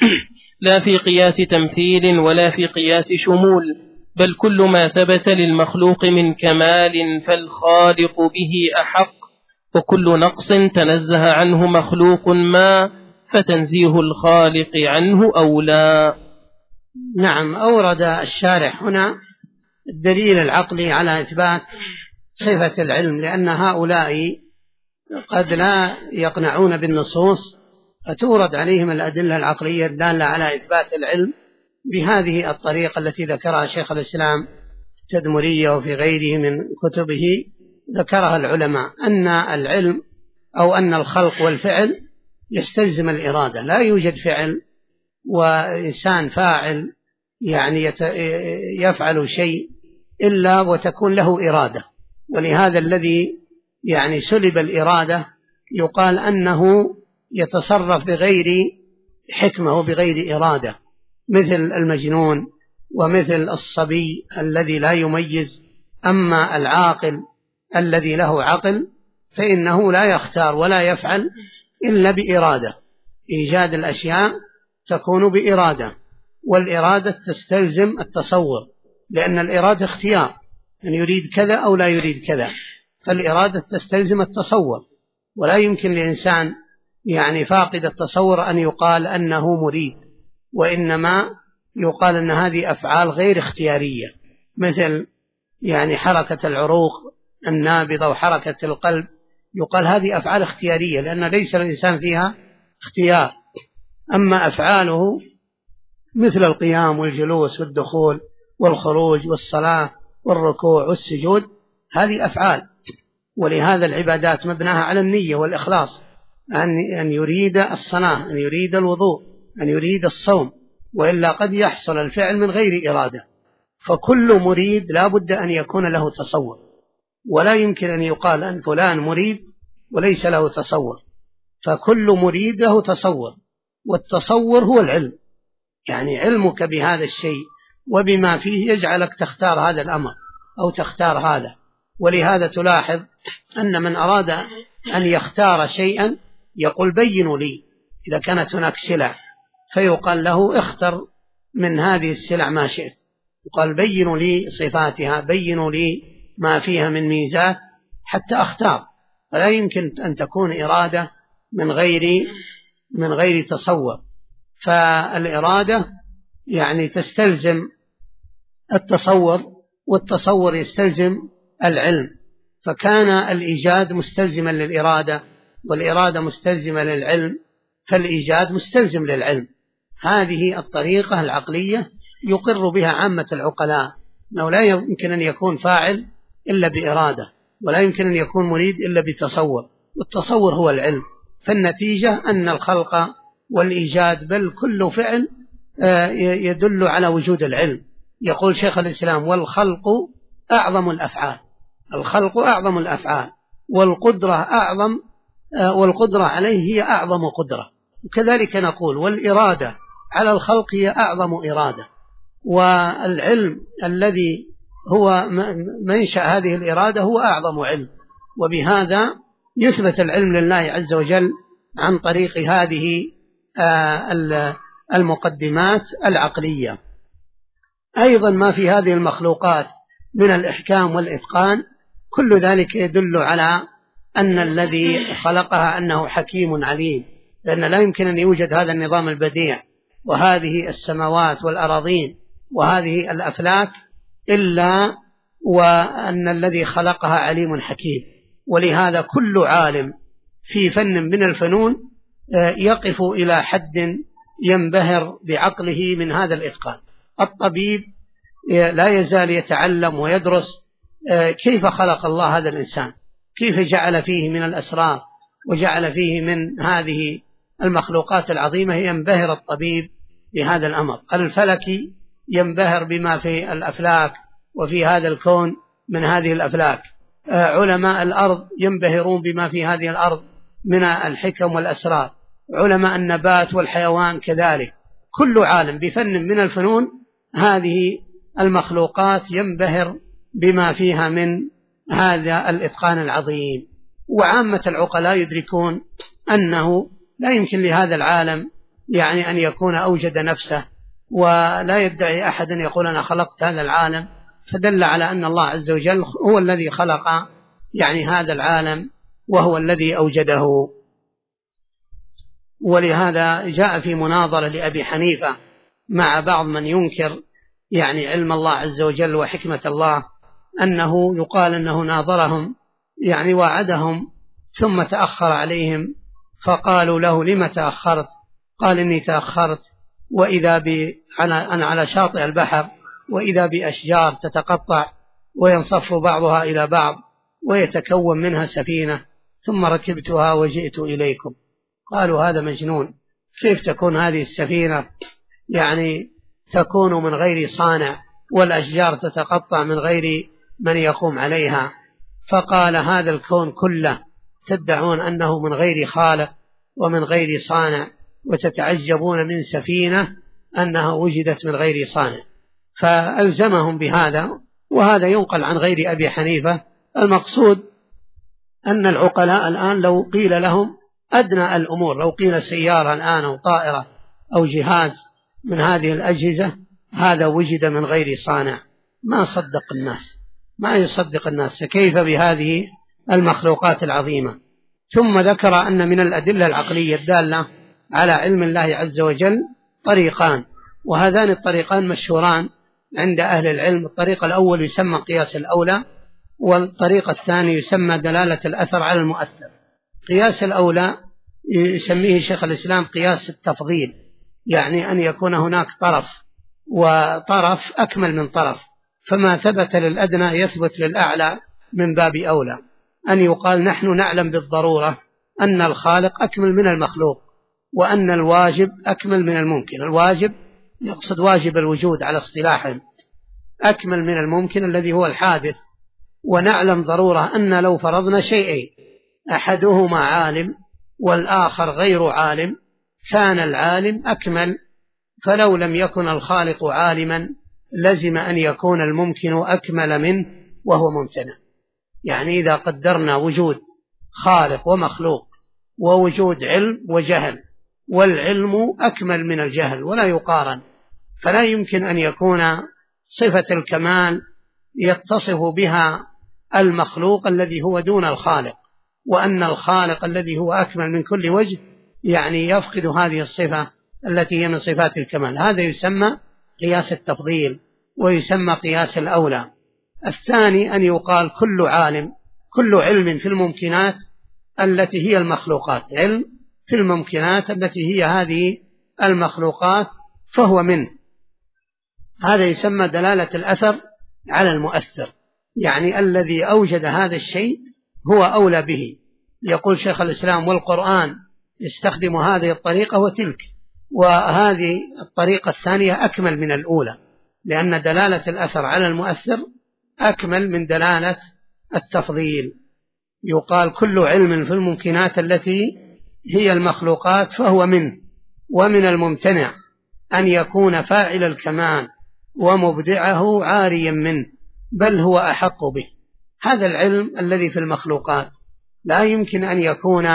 لا في قياس تمثيل ولا في قياس شمول، بل كل ما ثبت للمخلوق من كمال فالخالق به أحق، وكل نقص تنزه عنه مخلوق ما فتنزيه الخالق عنه أولى. نعم. أورد الشارح هنا الدليل العقلي على إثبات صفة العلم، لأن هؤلاء قد لا يقنعون بالنصوص، فتورد عليهم الأدلة العقلية الدالة على إثبات العلم بهذه الطريقة التي ذكرها شيخ الإسلام التدمرية وفي غيره من كتبه، ذكرها العلماء أن العلم أو أن الخلق والفعل يستلزم الإرادة، لا يوجد فعل وإنسان فاعل يعني يفعل شيء إلا وتكون له إرادة، ولهذا الذي يعني سلب الإرادة يقال أنه يتصرف بغير حكمة وبغير إرادة، مثل المجنون ومثل الصبي الذي لا يميز. أما العاقل الذي له عقل فإنه لا يختار ولا يفعل إلا بإرادة، إيجاد الأشياء تكون بإرادة، والإرادة تستلزم التصور، لأن الإرادة اختيار أن يريد كذا أو لا يريد كذا، فالإرادة تستلزم التصور، ولا يمكن لإنسان يعني فاقد التصور أن يقال أنه مريد، وإنما يقال أن هذه أفعال غير اختيارية، مثل يعني حركة العروق النابضة وحركة القلب، يقال هذه أفعال اختيارية لأن ليس الإنسان فيها اختيار. أما أفعاله مثل القيام والجلوس والدخول والخروج والصلاة والركوع والسجود هذه أفعال، ولهذا العبادات مبناها على النية والإخلاص، أن يريد الصلاة، أن يريد الوضوء، أن يريد الصوم، وإلا قد يحصل الفعل من غير إرادة. فكل مريد لا بد أن يكون له تصور، ولا يمكن أن يقال أن فلان مريد وليس له تصور، فكل مريد له تصور، والتصور هو العلم، يعني علمك بهذا الشيء وبما فيه يجعلك تختار هذا الأمر أو تختار هذا. ولهذا تلاحظ أن من أراد أن يختار شيئا يقول بينوا لي إذا كانت هناك سلع، فيقال له اختر من هذه السلع ما شئت، يقال بينوا لي صفاتها، بينوا لي ما فيها من ميزات حتى أختار. فلا يمكن أن تكون إرادة من غير تصور. فالإرادة يعني تستلزم التصور، والتصور يستلزم العلم، فكان الإيجاد مستلزما للإرادة، والإرادة مستلزمة للعلم، فالإيجاد مستلزم للعلم. هذه الطريقة العقلية يقر بها عامة العقلاء، أنه لا يمكن أن يكون فاعل إلا بإرادة، ولا يمكن أن يكون مريد إلا بتصور، والتصور هو العلم. فالنتيجة أن الخلق والإيجاد بل كل فعل يدل على وجود العلم. يقول شيخ الإسلام: والخلق أعظم الأفعال. الخلق أعظم الأفعال، والقدرة عليه هي أعظم قدرة. وكذلك نقول والإرادة على الخلق هي أعظم إرادة، والعلم الذي هو منشأ هذه الإرادة هو أعظم علم. وبهذا يثبت العلم لله عز وجل عن طريق هذه المقدمات العقلية. أيضا ما في هذه المخلوقات من الإحكام والإتقان كل ذلك يدل على أن الذي خلقها أنه حكيم عليم، لأن لا يمكن أن يوجد هذا النظام البديع وهذه السماوات والأراضين وهذه الأفلاك إلا وأن الذي خلقها عليم حكيم. ولهذا كل عالم في فن من الفنون يقف إلى حد ينبهر بعقله من هذا الإتقان. الطبيب لا يزال يتعلم ويدرس كيف خلق الله هذا الإنسان، كيف جعل فيه من الأسرار وجعل فيه من هذه المخلوقات العظيمة. ينبهر الطبيب بهذا الأمر. الفلكي ينبهر بما في الأفلاك وفي هذا الكون من هذه الأفلاك. علماء الأرض ينبهرون بما في هذه الأرض من الحكم والأسرار. علماء النبات والحيوان كذلك. كل عالم بفن من الفنون هذه المخلوقات ينبهر بما فيها من هذا الإتقان العظيم. وعامة العقلاء يدركون أنه لا يمكن لهذا العالم يعني أن يكون أوجد نفسه، ولا يدعي أحد أن يقول أنا خلقت هذا العالم، فدل على أن الله عز وجل هو الذي خلق يعني هذا العالم وهو الذي أوجده. ولهذا جاء في مناظرة لأبي حنيفة مع بعض من ينكر يعني علم الله عز وجل وحكمة الله، أنه يقال أنه ناظرهم يعني وعدهم ثم تأخر عليهم، فقالوا له لما تأخرت؟ قال إني تأخرت وإذا أنا على شاطئ البحر وإذا بأشجار تتقطع وينصف بعضها إلى بعض ويتكون منها سفينة، ثم ركبتها وجئت إليكم. قالوا هذا مجنون، كيف تكون هذه السفينة يعني تكون من غير صانع والأشجار تتقطع من غير من يقوم عليها؟ فقال هذا الكون كله تدعون أنه من غير خالق ومن غير صانع، وتتعجبون من سفينة أنها وجدت من غير صانع. فألزمهم بهذا، وهذا ينقل عن غير أبي حنيفة. المقصود أن العقلاء الآن لو قيل لهم أدنى الأمور، لو قيل سيارة الآن أو طائرة أو جهاز من هذه الأجهزة هذا وجد من غير صانع، ما صدق الناس، ما يصدق الناس، كيف بهذه المخلوقات العظيمة. ثم ذكر أن من الأدلة العقلية الدالة على علم الله عز وجل طريقان، وهذان الطريقان مشهوران عند أهل العلم. الطريق الأول يسمى قياس الأولى، والطريق الثاني يسمى دلالة الأثر على المؤثر. قياس الأولى يسميه شيخ الإسلام قياس التفضيل، يعني أن يكون هناك طرف وطرف أكمل من طرف، فما ثبت للأدنى يثبت للأعلى من باب أولى. أن يقال نحن نعلم بالضرورة أن الخالق أكمل من المخلوق، وأن الواجب أكمل من الممكن. الواجب يقصد واجب الوجود على اصطلاحهم، أكمل من الممكن الذي هو الحادث. ونعلم ضرورة أن لو فرضنا شيئين أحدهما عالم والآخر غير عالم كان العالم أكمل، فلو لم يكن الخالق عالما لزم أن يكون الممكن أكمل منه وهو ممتنع. يعني إذا قدرنا وجود خالق ومخلوق ووجود علم وجهل، والعلم أكمل من الجهل ولا يقارن، فلا يمكن أن يكون صفة الكمال يتصف بها المخلوق الذي هو دون الخالق، وأن الخالق الذي هو أكمل من كل وجه يعني يفقد هذه الصفة التي هي من صفات الكمال. هذا يسمى قياس التفضيل ويسمى قياس الأولى. الثاني أن يقال كل علم في الممكنات التي هي المخلوقات، علم في الممكنات التي هي هذه المخلوقات فهو منه. هذا يسمى دلالة الأثر على المؤثر، يعني الذي أوجد هذا الشيء هو أولى به. يقول شيخ الإسلام: والقرآن يستخدم هذه الطريقة وتلك، وهذه الطريقة الثانية أكمل من الأولى، لأن دلالة الأثر على المؤثر أكمل من دلالة التفضيل. يقال كل علم في الممكنات التي هي المخلوقات فهو منه، ومن الممتنع أن يكون فاعل الكمال ومبدعه عاريا منه، بل هو أحق به. هذا العلم الذي في المخلوقات لا يمكن أن يكون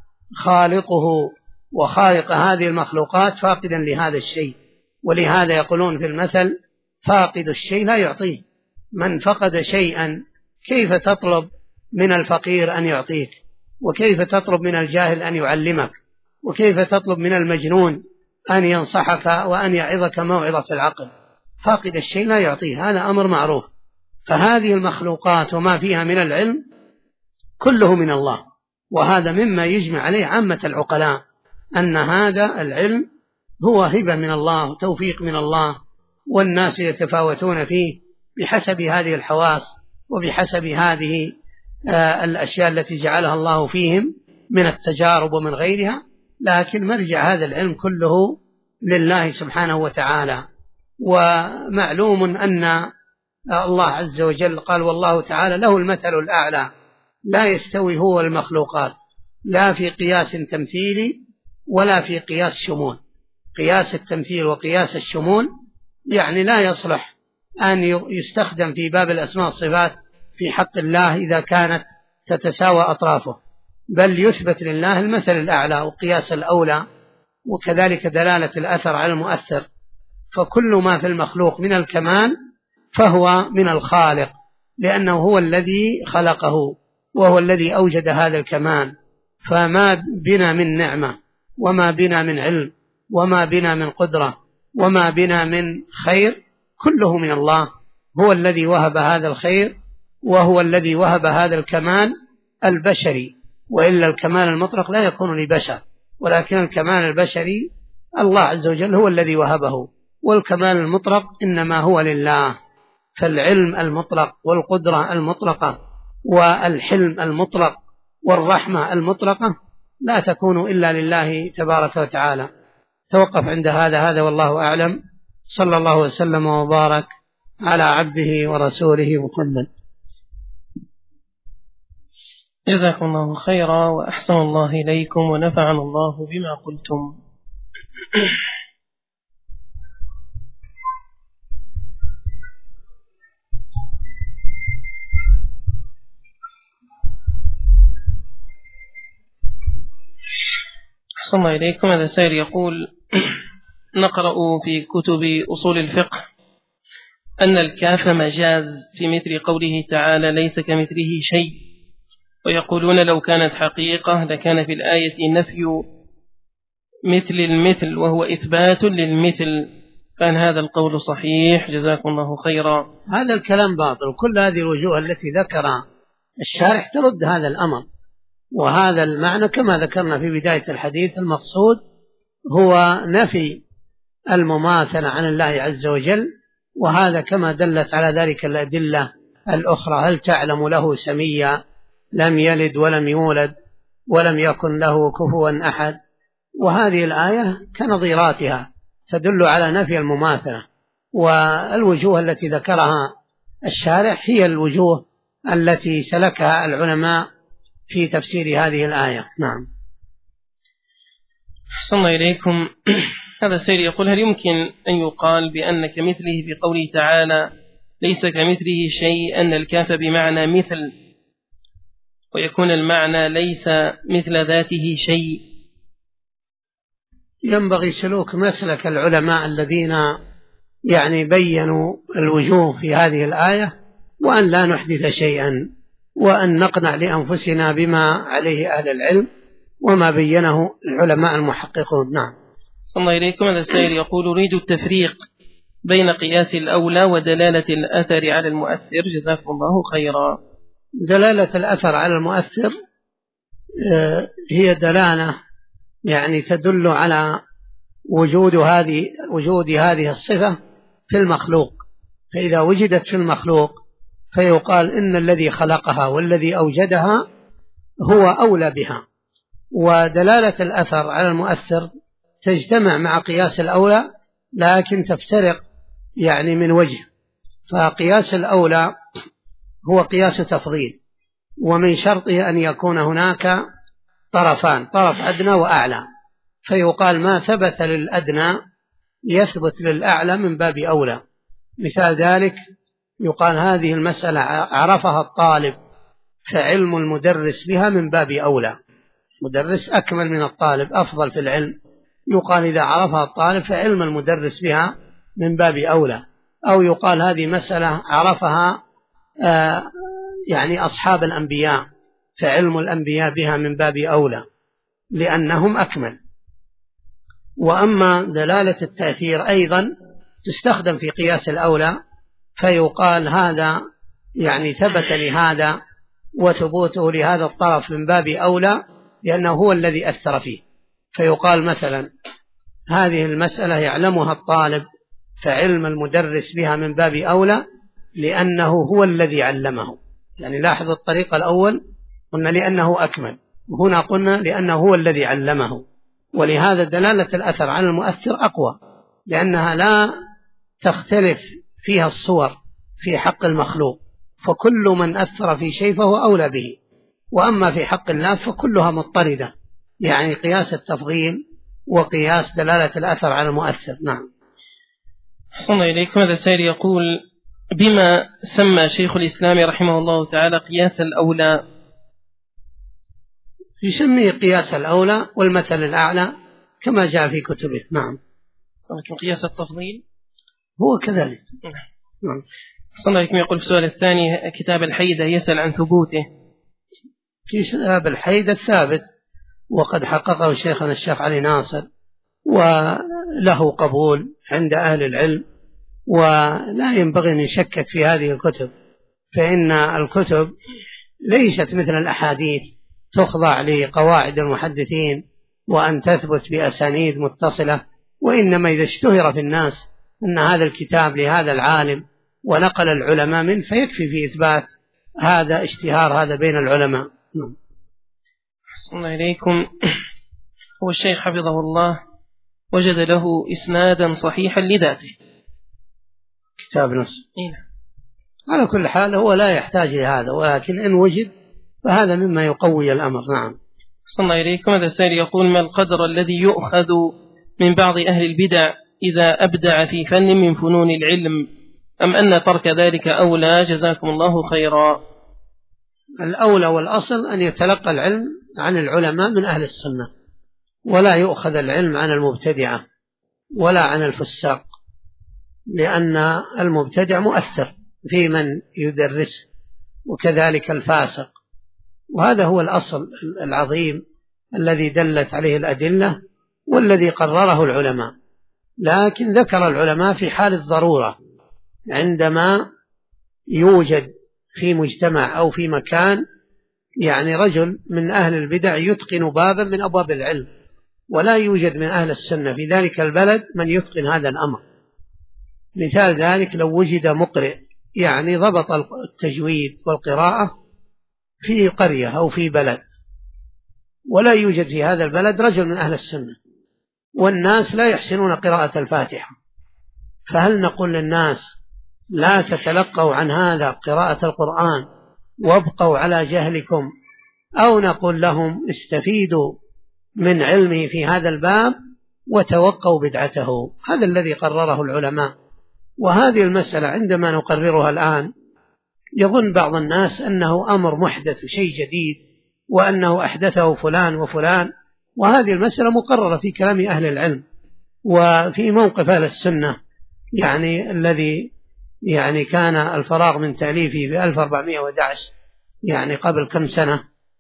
خالقه وخالق هذه المخلوقات فاقدا لهذا الشيء، ولهذا يقولون في المثل: فاقد الشيء لا يعطيه. من فقد شيئا كيف تطلب من الفقير أن يعطيك؟ وكيف تطلب من الجاهل أن يعلمك؟ وكيف تطلب من المجنون أن ينصحك وأن يعظك موعظة العقل؟ فاقد الشيء لا يعطيه، هذا أمر معروف. فهذه المخلوقات وما فيها من العلم كله من الله، وهذا مما يجمع عليه عامة العقلاء، أن هذا العلم هو هبة من الله وتوفيق من الله، والناس يتفاوتون فيه بحسب هذه الحواس وبحسب هذه الأشياء التي جعلها الله فيهم من التجارب ومن غيرها. لكن مرجع هذا العلم كله لله سبحانه وتعالى. ومعلوم أن الله عز وجل قال: والله تعالى له المثل الأعلى. لا يستوي هو المخلوقات، لا في قياس تمثيلي ولا في قياس شمول. قياس التمثيل وقياس الشمول يعني لا يصلح أن يستخدم في باب الأسماء والصفات في حق الله إذا كانت تتساوى أطرافه، بل يثبت لله المثل الأعلى وقياس الأولى، وكذلك دلالة الأثر على المؤثر. فكل ما في المخلوق من الكمال فهو من الخالق، لأنه هو الذي خلقه وهو الذي أوجد هذا الكمال. فما بنا من نعمة وما بنا من علم وما بنا من قدرة وما بنا من خير كله من الله. هو الذي وهب هذا الخير وهو الذي وهب هذا الكمال البشري، وإلا الكمال المطلق لا يكون لبشر، ولكن الكمال البشري الله عز وجل هو الذي وهبه، والكمال المطلق إنما هو لله. فالعلم المطلق والقدرة المطلقة والحلم المطلق والرحمة المطلقة لا تكون إلا لله تبارك وتعالى. توقف عند هذا والله أعلم. صلى الله وسلم وبارك على عبده ورسوله محمد. جزاكم الله خيرا وأحسن الله إليكم ونفعنا الله بما قلتم. أحسن الله إليكم. هذا سائل يقول: نقرأ في كتب أصول الفقه أن الكاف مجاز في مثل قوله تعالى: ليس كمثله شيء، ويقولون لو كانت حقيقة لكان في الآية نفي مثل المثل وهو إثبات للمثل، كان هذا القول صحيح؟ جزاكم الله خيرا. هذا الكلام باطل، وكل هذه الوجوه التي ذكر الشارح ترد هذا الأمر. وهذا المعنى كما ذكرنا في بداية الحديث، المقصود هو نفي المماثلة عن الله عز وجل، وهذا كما دلت على ذلك الأدلة الأخرى: هل تعلم له سميا، لم يلد ولم يولد ولم يكن له كفوا أحد. وهذه الآية كنظيراتها تدل على نفي المماثلة. والوجوه التي ذكرها الشارح هي الوجوه التي سلكها العلماء في تفسير هذه الآية. نعم. أحسن الله إليكم. هذا السيد يقول: هل يمكن أن يقال بأن كمثله في قوله تعالى ليس كمثله شيء أن الكاف بمعنى مثل، ويكون المعنى ليس مثل ذاته شيء؟ ينبغي سلوك مسلك العلماء الذين يعني بيّنوا الوجوه في هذه الآية، وأن لا نحدث شيئا، وأن نقنع لأنفسنا بما عليه أهل العلم وما بيّنه العلماء المحققون. نعم. صلى الله إليكم. هذا السائل يقول: أريد التفريق بين قياس الأولى ودلالة الأثر على المؤثر، جزاكم الله خيرا. دلالة الأثر على المؤثر هي دلالة يعني تدل على وجود هذه الصفة في المخلوق، فإذا وجدت في المخلوق فيقال إن الذي خلقها والذي أوجدها هو أولى بها. ودلالة الأثر على المؤثر تجتمع مع قياس الأولى، لكن تفترق يعني من وجه. فقياس الأولى هو قياس تفضيل، ومن شرطه أن يكون هناك طرفان، طرف أدنى وأعلى، فيقال ما ثبت للأدنى يثبت للأعلى من باب أولى. مثال ذلك يقال هذه المسألة عرفها الطالب فعلم المدرس بها من باب أولى، مدرس أكمل من الطالب، أفضل في العلم، يقال إذا عرفها الطالب فعلم المدرس بها من باب أولى. أو يقال هذه مسألة عرفها يعني أصحاب الأنبياء فعلم الأنبياء بها من باب أولى لأنهم أكمل. وأما دلالة التأثير أيضا تستخدم في قياس الأولى، فيقال هذا يعني ثبت لهذا وثبوته لهذا الطرف من باب أولى لأنه هو الذي أثر فيه. فيقال مثلا هذه المسألة يعلمها الطالب فعلم المدرس بها من باب أولى لأنه هو الذي علمه. يعني لاحظ الطريق الأول قلنا لأنه أكمل، وهنا قلنا لأنه هو الذي علمه. ولهذا دلالة الأثر على المؤثر أقوى، لأنها لا تختلف فيها الصور في حق المخلوق، فكل من أثر في شيء فهو أولى به. وأما في حق الله فكلها مضطردة، يعني قياس التفضيل وقياس دلالة الأثر على المؤثر. نعم. صلى الله إليكم. هذا السائل يقول: بما سمى شيخ الإسلام رحمه الله تعالى قياس الأولى؟ يسميه قياس الأولى والمثل الأعلى كما جاء في كتبه. نعم. لكن قياس التفضيل هو كذلك. نعم. صلى الله عليكم. يقول في السؤال الثاني: كتاب الحيدة يسأل عن ثبوته. كتاب الحيدة الثابت، وقد حققه شيخنا الشيخ علي ناصر، وله قبول عند أهل العلم، ولا ينبغي أن يشكك في هذه الكتب، فإن الكتب ليست مثل الأحاديث تخضع لقواعد المحدثين وأن تثبت بأسانيد متصلة، وإنما إذا اشتهر في الناس أن هذا الكتاب لهذا العالم ونقل العلماء منه فيكفي في إثبات هذا اشتهار هذا بين العلماء. صلى الله عليكم. هو الشيخ حفظه الله وجد له إسنادا صحيحا لذاته، كتاب نفسه. على كل حال هو لا يحتاج لهذا، ولكن إن وجد فهذا مما يقوي الأمر. نعم. صلى الله عليكم. هذا السائل يقول: ما القدر الذي يؤخذ من بعض أهل البدع إذا أبدع في فن من فنون العلم، أم أن ترك ذلك أولى؟ جزاكم الله خيرا. الأولى والأصل أن يتلقى العلم عن العلماء من أهل السنة، ولا يؤخذ العلم عن المبتدعة ولا عن الفساق، لأن المبتدع مؤثر في من يدرسه، وكذلك الفاسق. وهذا هو الأصل العظيم الذي دلت عليه الأدلة والذي قرره العلماء. لكن ذكر العلماء في حال الضرورة، عندما يوجد في مجتمع أو في مكان يعني رجل من أهل البدع يتقن بابا من أبواب العلم، ولا يوجد من أهل السنة في ذلك البلد من يتقن هذا الأمر. مثال ذلك لو وجد مقرئ يعني ضبط التجويد والقراءة في قرية أو في بلد، ولا يوجد في هذا البلد رجل من أهل السنة، والناس لا يحسنون قراءة الفاتحة، فهل نقول للناس لا تتلقوا عن هذا قراءة القرآن وابقوا على جهلكم، أو نقول لهم استفيدوا من علمه في هذا الباب وتوقوا بدعته؟ هذا الذي قرره العلماء. وهذه المسألة عندما نقررها الآن يظن بعض الناس أنه أمر محدث شيء جديد، وأنه أحدثه فلان وفلان، وهذه المسألة مقررة في كلام أهل العلم وفي موقف أهل السنة، يعني الذي يعني كان الفراغ من تأليفه ب 1411 يعني قبل كم سنة؟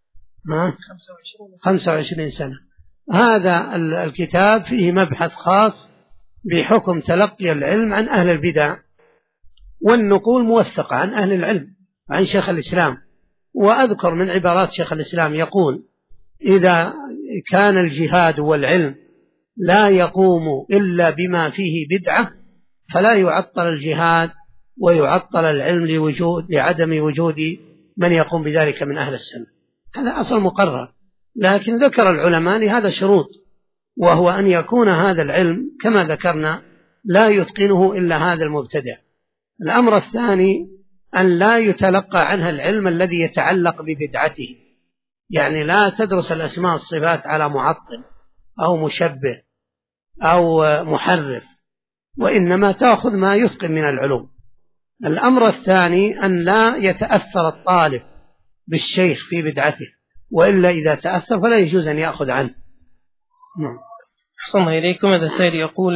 25 سنة. هذا الكتاب فيه مبحث خاص بحكم تلقي العلم عن أهل البدع، والنقول موثقة عن أهل العلم عن شيخ الإسلام. وأذكر من عبارات شيخ الإسلام يقول: إذا كان الجهاد والعلم لا يقوم إلا بما فيه بدعة فلا يعطل الجهاد ويعطل العلم لعدم وجود من يقوم بذلك من أهل السنة. هذا أصل مقرر، لكن ذكر العلماء لهذا شروط، وهو أن يكون هذا العلم كما ذكرنا لا يتقنه إلا هذا المبتدع. الأمر الثاني أن لا يتلقى عنها العلم الذي يتعلق ببدعته، يعني لا تدرس الأسماء والصفات على معطل أو مشبه أو محرف، وإنما تأخذ ما يتقن من العلوم. الأمر الثاني أن لا يتأثر الطالب بالشيخ في بدعته، وإلا إذا تأثر فلا يجوز أن يأخذ عنه. أحسن الله إليكم. هذا السائل يقول: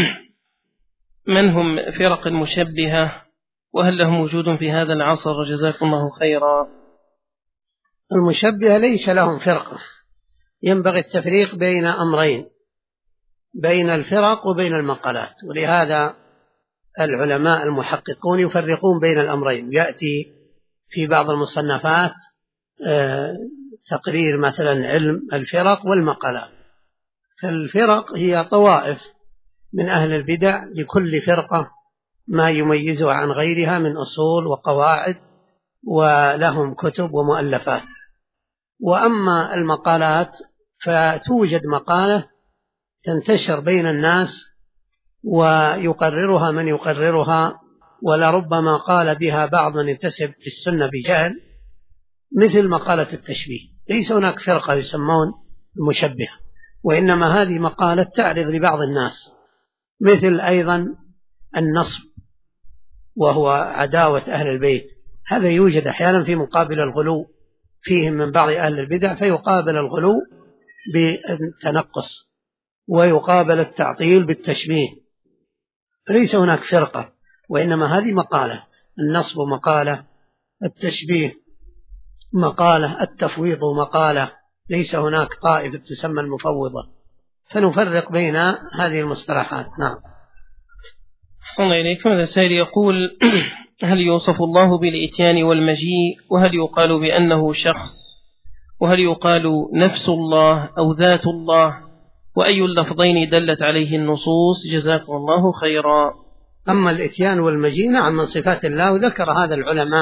من هم فرق المشبهة، وهل لهم وجود في هذا العصر؟ جزاكم الله خيرا. المشبهة ليس لهم فرقة، ينبغي التفريق بين أمرين، بين الفرق وبين المقالات، ولهذا العلماء المحققون يفرقون بين الأمرين. يأتي في بعض المصنفات تقرير مثلا علم الفرق والمقالات. فالفرق هي طوائف من أهل البدع، لكل فرقة ما يميزها عن غيرها من أصول وقواعد، ولهم كتب ومؤلفات. وأما المقالات فتوجد مقالة تنتشر بين الناس ويقررها من يقررها، ولربما قال بها بعض من ينتسب للسنة بجهل، مثل مقالة التشبيه. ليس هناك فرقة يسمون المشبهة، وإنما هذه مقالة تعرض لبعض الناس، مثل أيضا النصب وهو عداوة أهل البيت. هذا يوجد أحيانا في مقابل الغلو فيهم من بعض أهل البدع، فيقابل الغلو بالتنقص ويقابل التعطيل بالتشبيه. ليس هناك فرقة، وإنما هذه مقالة. النصب مقالة، التشبيه مقالة، التفويض مقالة. ليس هناك طائفة تسمى المفوضة، فنفرق بين هذه المصطلحات. نعم. أحسن إليكم. هذا السائل يقول: هل يوصف الله بالإتيان والمجيء؟ وهل يقال بأنه شخص؟ وهل يقال نفس الله أو ذات الله؟ وأي اللفظين دلت عليه النصوص؟ جزاكم الله خيرا. أما الإتيان والمجيء نعم من صفات الله، وذكر هذا العلماء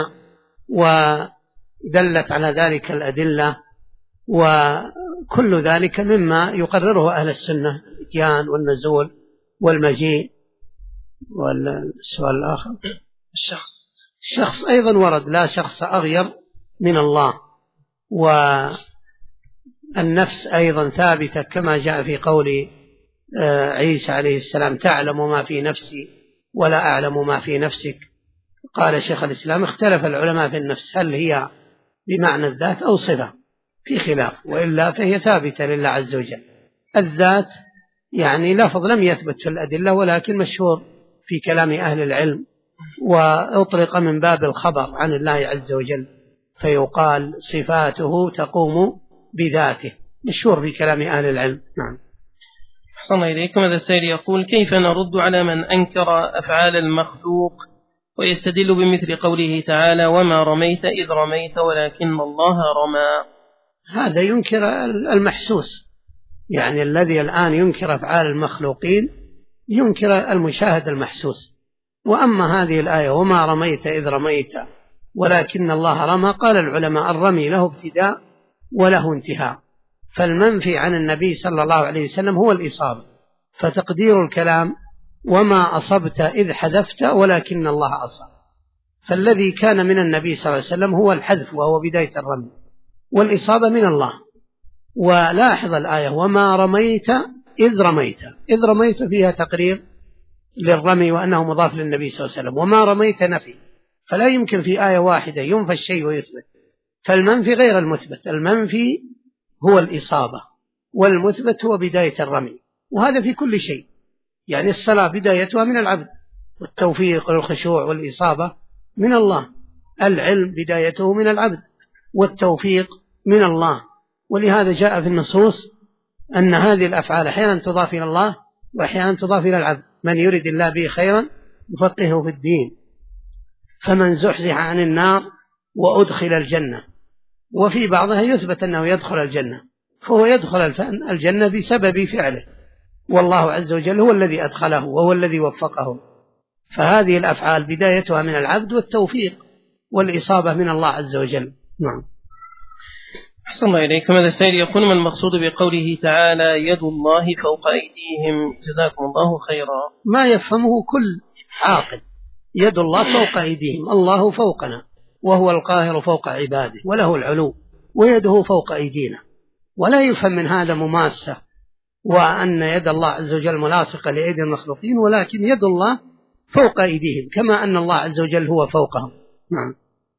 ودلت على ذلك الأدلة، وكل ذلك مما يقرره أهل السنة: الإتيان والنزول والمجيء. والسؤال الآخر الشخص أيضا ورد: لا شخص أغير من الله. والنفس أيضا ثابتة كما جاء في قول عيسى عليه السلام: تعلم ما في نفسي ولا أعلم ما في نفسك. قال شيخ الإسلام: اختلف العلماء في النفس هل هي بمعنى الذات أو صفة، في خلاف، وإلا فهي ثابتة لله عز وجل. الذات يعني لفظ لم يثبت في الأدلة، ولكن مشهور في كلام أهل العلم، وأطلق من باب الخبر عن الله عز وجل، فيقال صفاته تقوم بذاته، مشهور في كلام أهل العلم. نعم. أحسن إليكم. هذا السائل يقول: كيف نرد على من أنكر أفعال المخلوق ويستدل بمثل قوله تعالى: وما رميت إذ رميت ولكن الله رمى؟ هذا ينكر المحسوس، يعني الذي الآن ينكر أفعال المخلوقين ينكر المشاهد المحسوس. وأما هذه الآية: وما رميت إذ رميت ولكن الله رمى، قال العلماء: الرمي له ابتداء وله انتهاء، فالمنفي عن النبي صلى الله عليه وسلم هو الإصابة، فتقدير الكلام: وما أصبت إذ حذفت ولكن الله أصاب. فالذي كان من النبي صلى الله عليه وسلم هو الحذف، وهو بداية الرمي، والإصابة من الله. ولاحظ الآية: وما رميت إذ رميت. إذ رميت فيها تقرير للرمي وأنه مضاف للنبي صلى الله عليه وسلم، وما رميت نفي، فلا يمكن في آية واحدة ينفى الشيء ويثبت. فالمنفي غير المثبت، المنفي هو الإصابة، والمثبت هو بداية الرمي. وهذا في كل شيء، يعني الصلاة بدايتها من العبد، والتوفيق والخشوع والإصابة من الله. العلم بدايته من العبد، والتوفيق من الله. ولهذا جاء في النصوص أن هذه الأفعال أحيانا تضاف إلى الله وأحيانا تضاف إلى العبد. من يرد الله به خيرا يفقهه في الدين. فمن زحزح عن النار وأدخل الجنة، وفي بعضها يثبت أنه يدخل الجنة، فهو يدخل الجنة بسبب فعله، والله عز وجل هو الذي أدخله وهو الذي وفقه. فهذه الأفعال بدايتها من العبد، والتوفيق والإصابة من الله عز وجل. نعم. أحسن الله إليكم. هذا السائل يقول: ما المقصود بقوله تعالى يد الله فوق أيديهم؟ جزاكم الله خيرا. ما يفهمه كل عاقل. يد الله فوق أيديهم، الله فوقنا وهو القاهر فوق عباده وله العلو، ويده فوق أيدينا. ولا يفهم من هذا مماسة وأن يد الله عز وجل ملاصقة لأيدي المخلوقين، ولكن يد الله فوق أيديهم كما أن الله عز وجل هو فوقهم. نعم.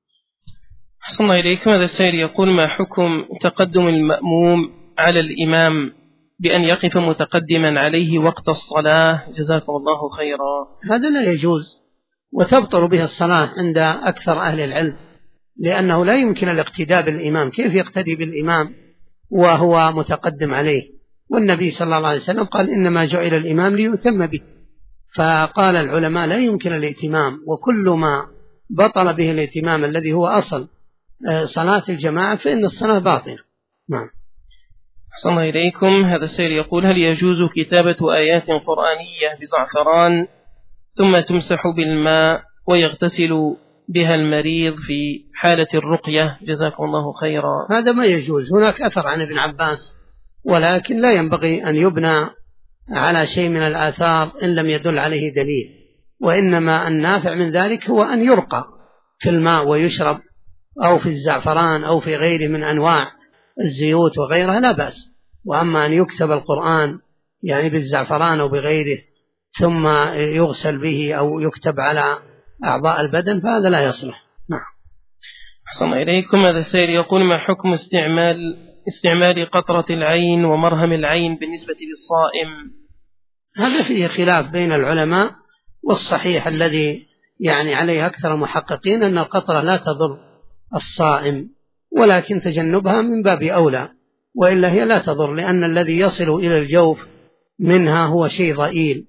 أحسن الله إليكم. هذا السائل يقول: ما حكم تقدم المأموم على الإمام بأن يقف متقدما عليه وقت الصلاة؟ جزاكم الله خيرا. هذا لا يجوز، وتبطل به الصلاة عند أكثر أهل العلم، لأنه لا يمكن الاقتداء بالإمام. كيف يقتدي بالإمام وهو متقدم عليه؟ والنبي صلى الله عليه وسلم قال: إنما جعل الإمام ليؤتم به. فقال العلماء لا يمكن الائتمام، وكل ما بطل به الائتمام الذي هو أصل صلاة الجماعة فإن الصلاة باطلة. نعم. أحسن الله إليكم. هذا السائل يقول: هل يجوز كتابة آيات قرآنية بزعفران ثم تمسح بالماء ويغتسل بها المريض في حالة الرقية؟ جزاكم الله خيرا. هذا ما يجوز. هناك أثر عن ابن عباس، ولكن لا ينبغي أن يبنى على شيء من الآثار إن لم يدل عليه دليل. وإنما النافع من ذلك هو أن يرقى في الماء ويشرب، أو في الزعفران أو في غيره من أنواع الزيوت وغيرها لا بأس. وأما أن يكتب القرآن يعني بالزعفران أو بغيره ثم يغسل به أو يكتب على أعضاء البدن فهذا لا يصلح. نعم. أحسن إليكم. هذا السائل يقول: ما حكم استعمال قطرة العين ومرهم العين بالنسبة للصائم؟ هذا فيه خلاف بين العلماء، والصحيح الذي يعني عليه أكثر المحققين أن القطرة لا تضر الصائم، ولكن تجنبها من باب أولى، وإلا هي لا تضر، لأن الذي يصل إلى الجوف منها هو شيء ضئيل.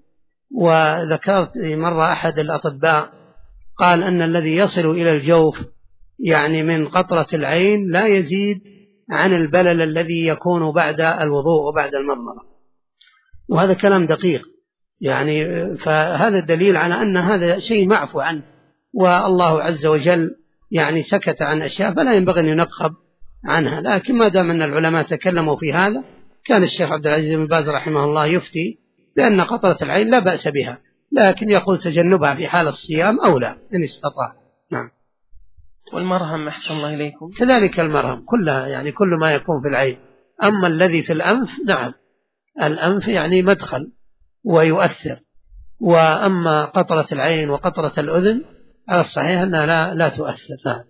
وذكرت مرة أحد الأطباء قال أن الذي يصل إلى الجوف يعني من قطرة العين لا يزيد عن البلل الذي يكون بعد الوضوء وبعد المضمضة، وهذا كلام دقيق يعني. فهذا الدليل على أن هذا شيء معفو عنه، والله عز وجل يعني سكت عن أشياء فلا ينبغي أن ينقب عنها. لكن ما دام أن العلماء تكلموا في هذا، كان الشيخ عبد العزيز بن باز رحمه الله يفتي بأن قطرة العين لا بأس بها، لكن يقول تجنبها في حال الصيام أولى إن استطاع. نعم. والمرهم أحسن الله إليكم كذلك المرهم كلها يعني كل ما يكون في العين. أما الذي في الأنف نعم، الأنف يعني مدخل ويؤثر، وأما قطرة العين وقطرة الأذن على الصحيح أنها لا تؤثر. نعم.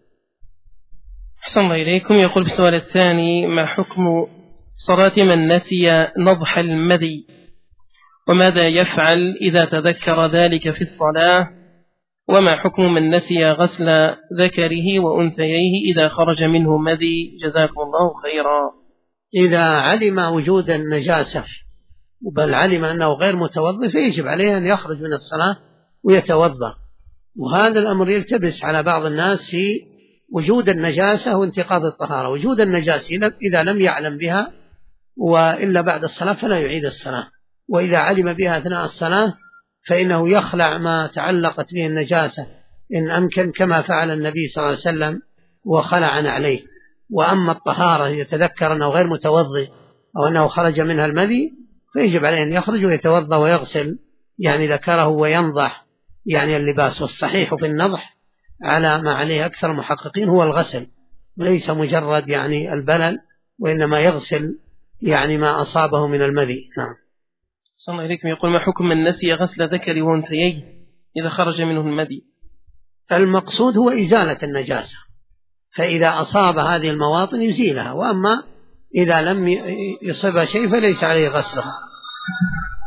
أحسن الله إليكم. يقول في السؤال الثاني: ما حكم صلاة من نسي نضح المذي، وماذا يفعل إذا تذكر ذلك في الصلاة؟ وما حكم من نسي غسل ذكره وأنثييه إذا خرج منه مذي؟ جزاكم الله خيرا. إذا علم وجود النجاسة بل علم أنه غير متوضئ فيجب عليه أن يخرج من الصلاة ويتوضأ. وهذا الأمر يلتبس على بعض الناس في وجود النجاسة وانتقاض الطهارة. وجود النجاسة إذا لم يعلم بها وإلا بعد الصلاة فلا يعيد الصلاة، وإذا علم بها أثناء الصلاة فإنه يخلع ما تعلقت به النجاسة إن أمكن، كما فعل النبي صلى الله عليه وسلم وخلع عليه. وأما الطهارة يتذكر أنه غير متوضئ أو أنه خرج منها المذي فيجب عليه أن يخرج ويتوضأ ويغسل يعني ذكره وينضح يعني اللباس. والصحيح في النضح على ما عليه أكثر المحققين هو الغسل، وليس مجرد يعني البلل، وإنما يغسل يعني ما أصابه من المذي. نعم. صلى الله عليكم. يقول: ما حكم من نسي غسل ذكر وانثييه إذا خرج منه المذي؟ المقصود هو إزالة النجاسة، فإذا أصاب هذه المواطن يزيلها، وأما إذا لم يصب شيء فليس عليه غسلها.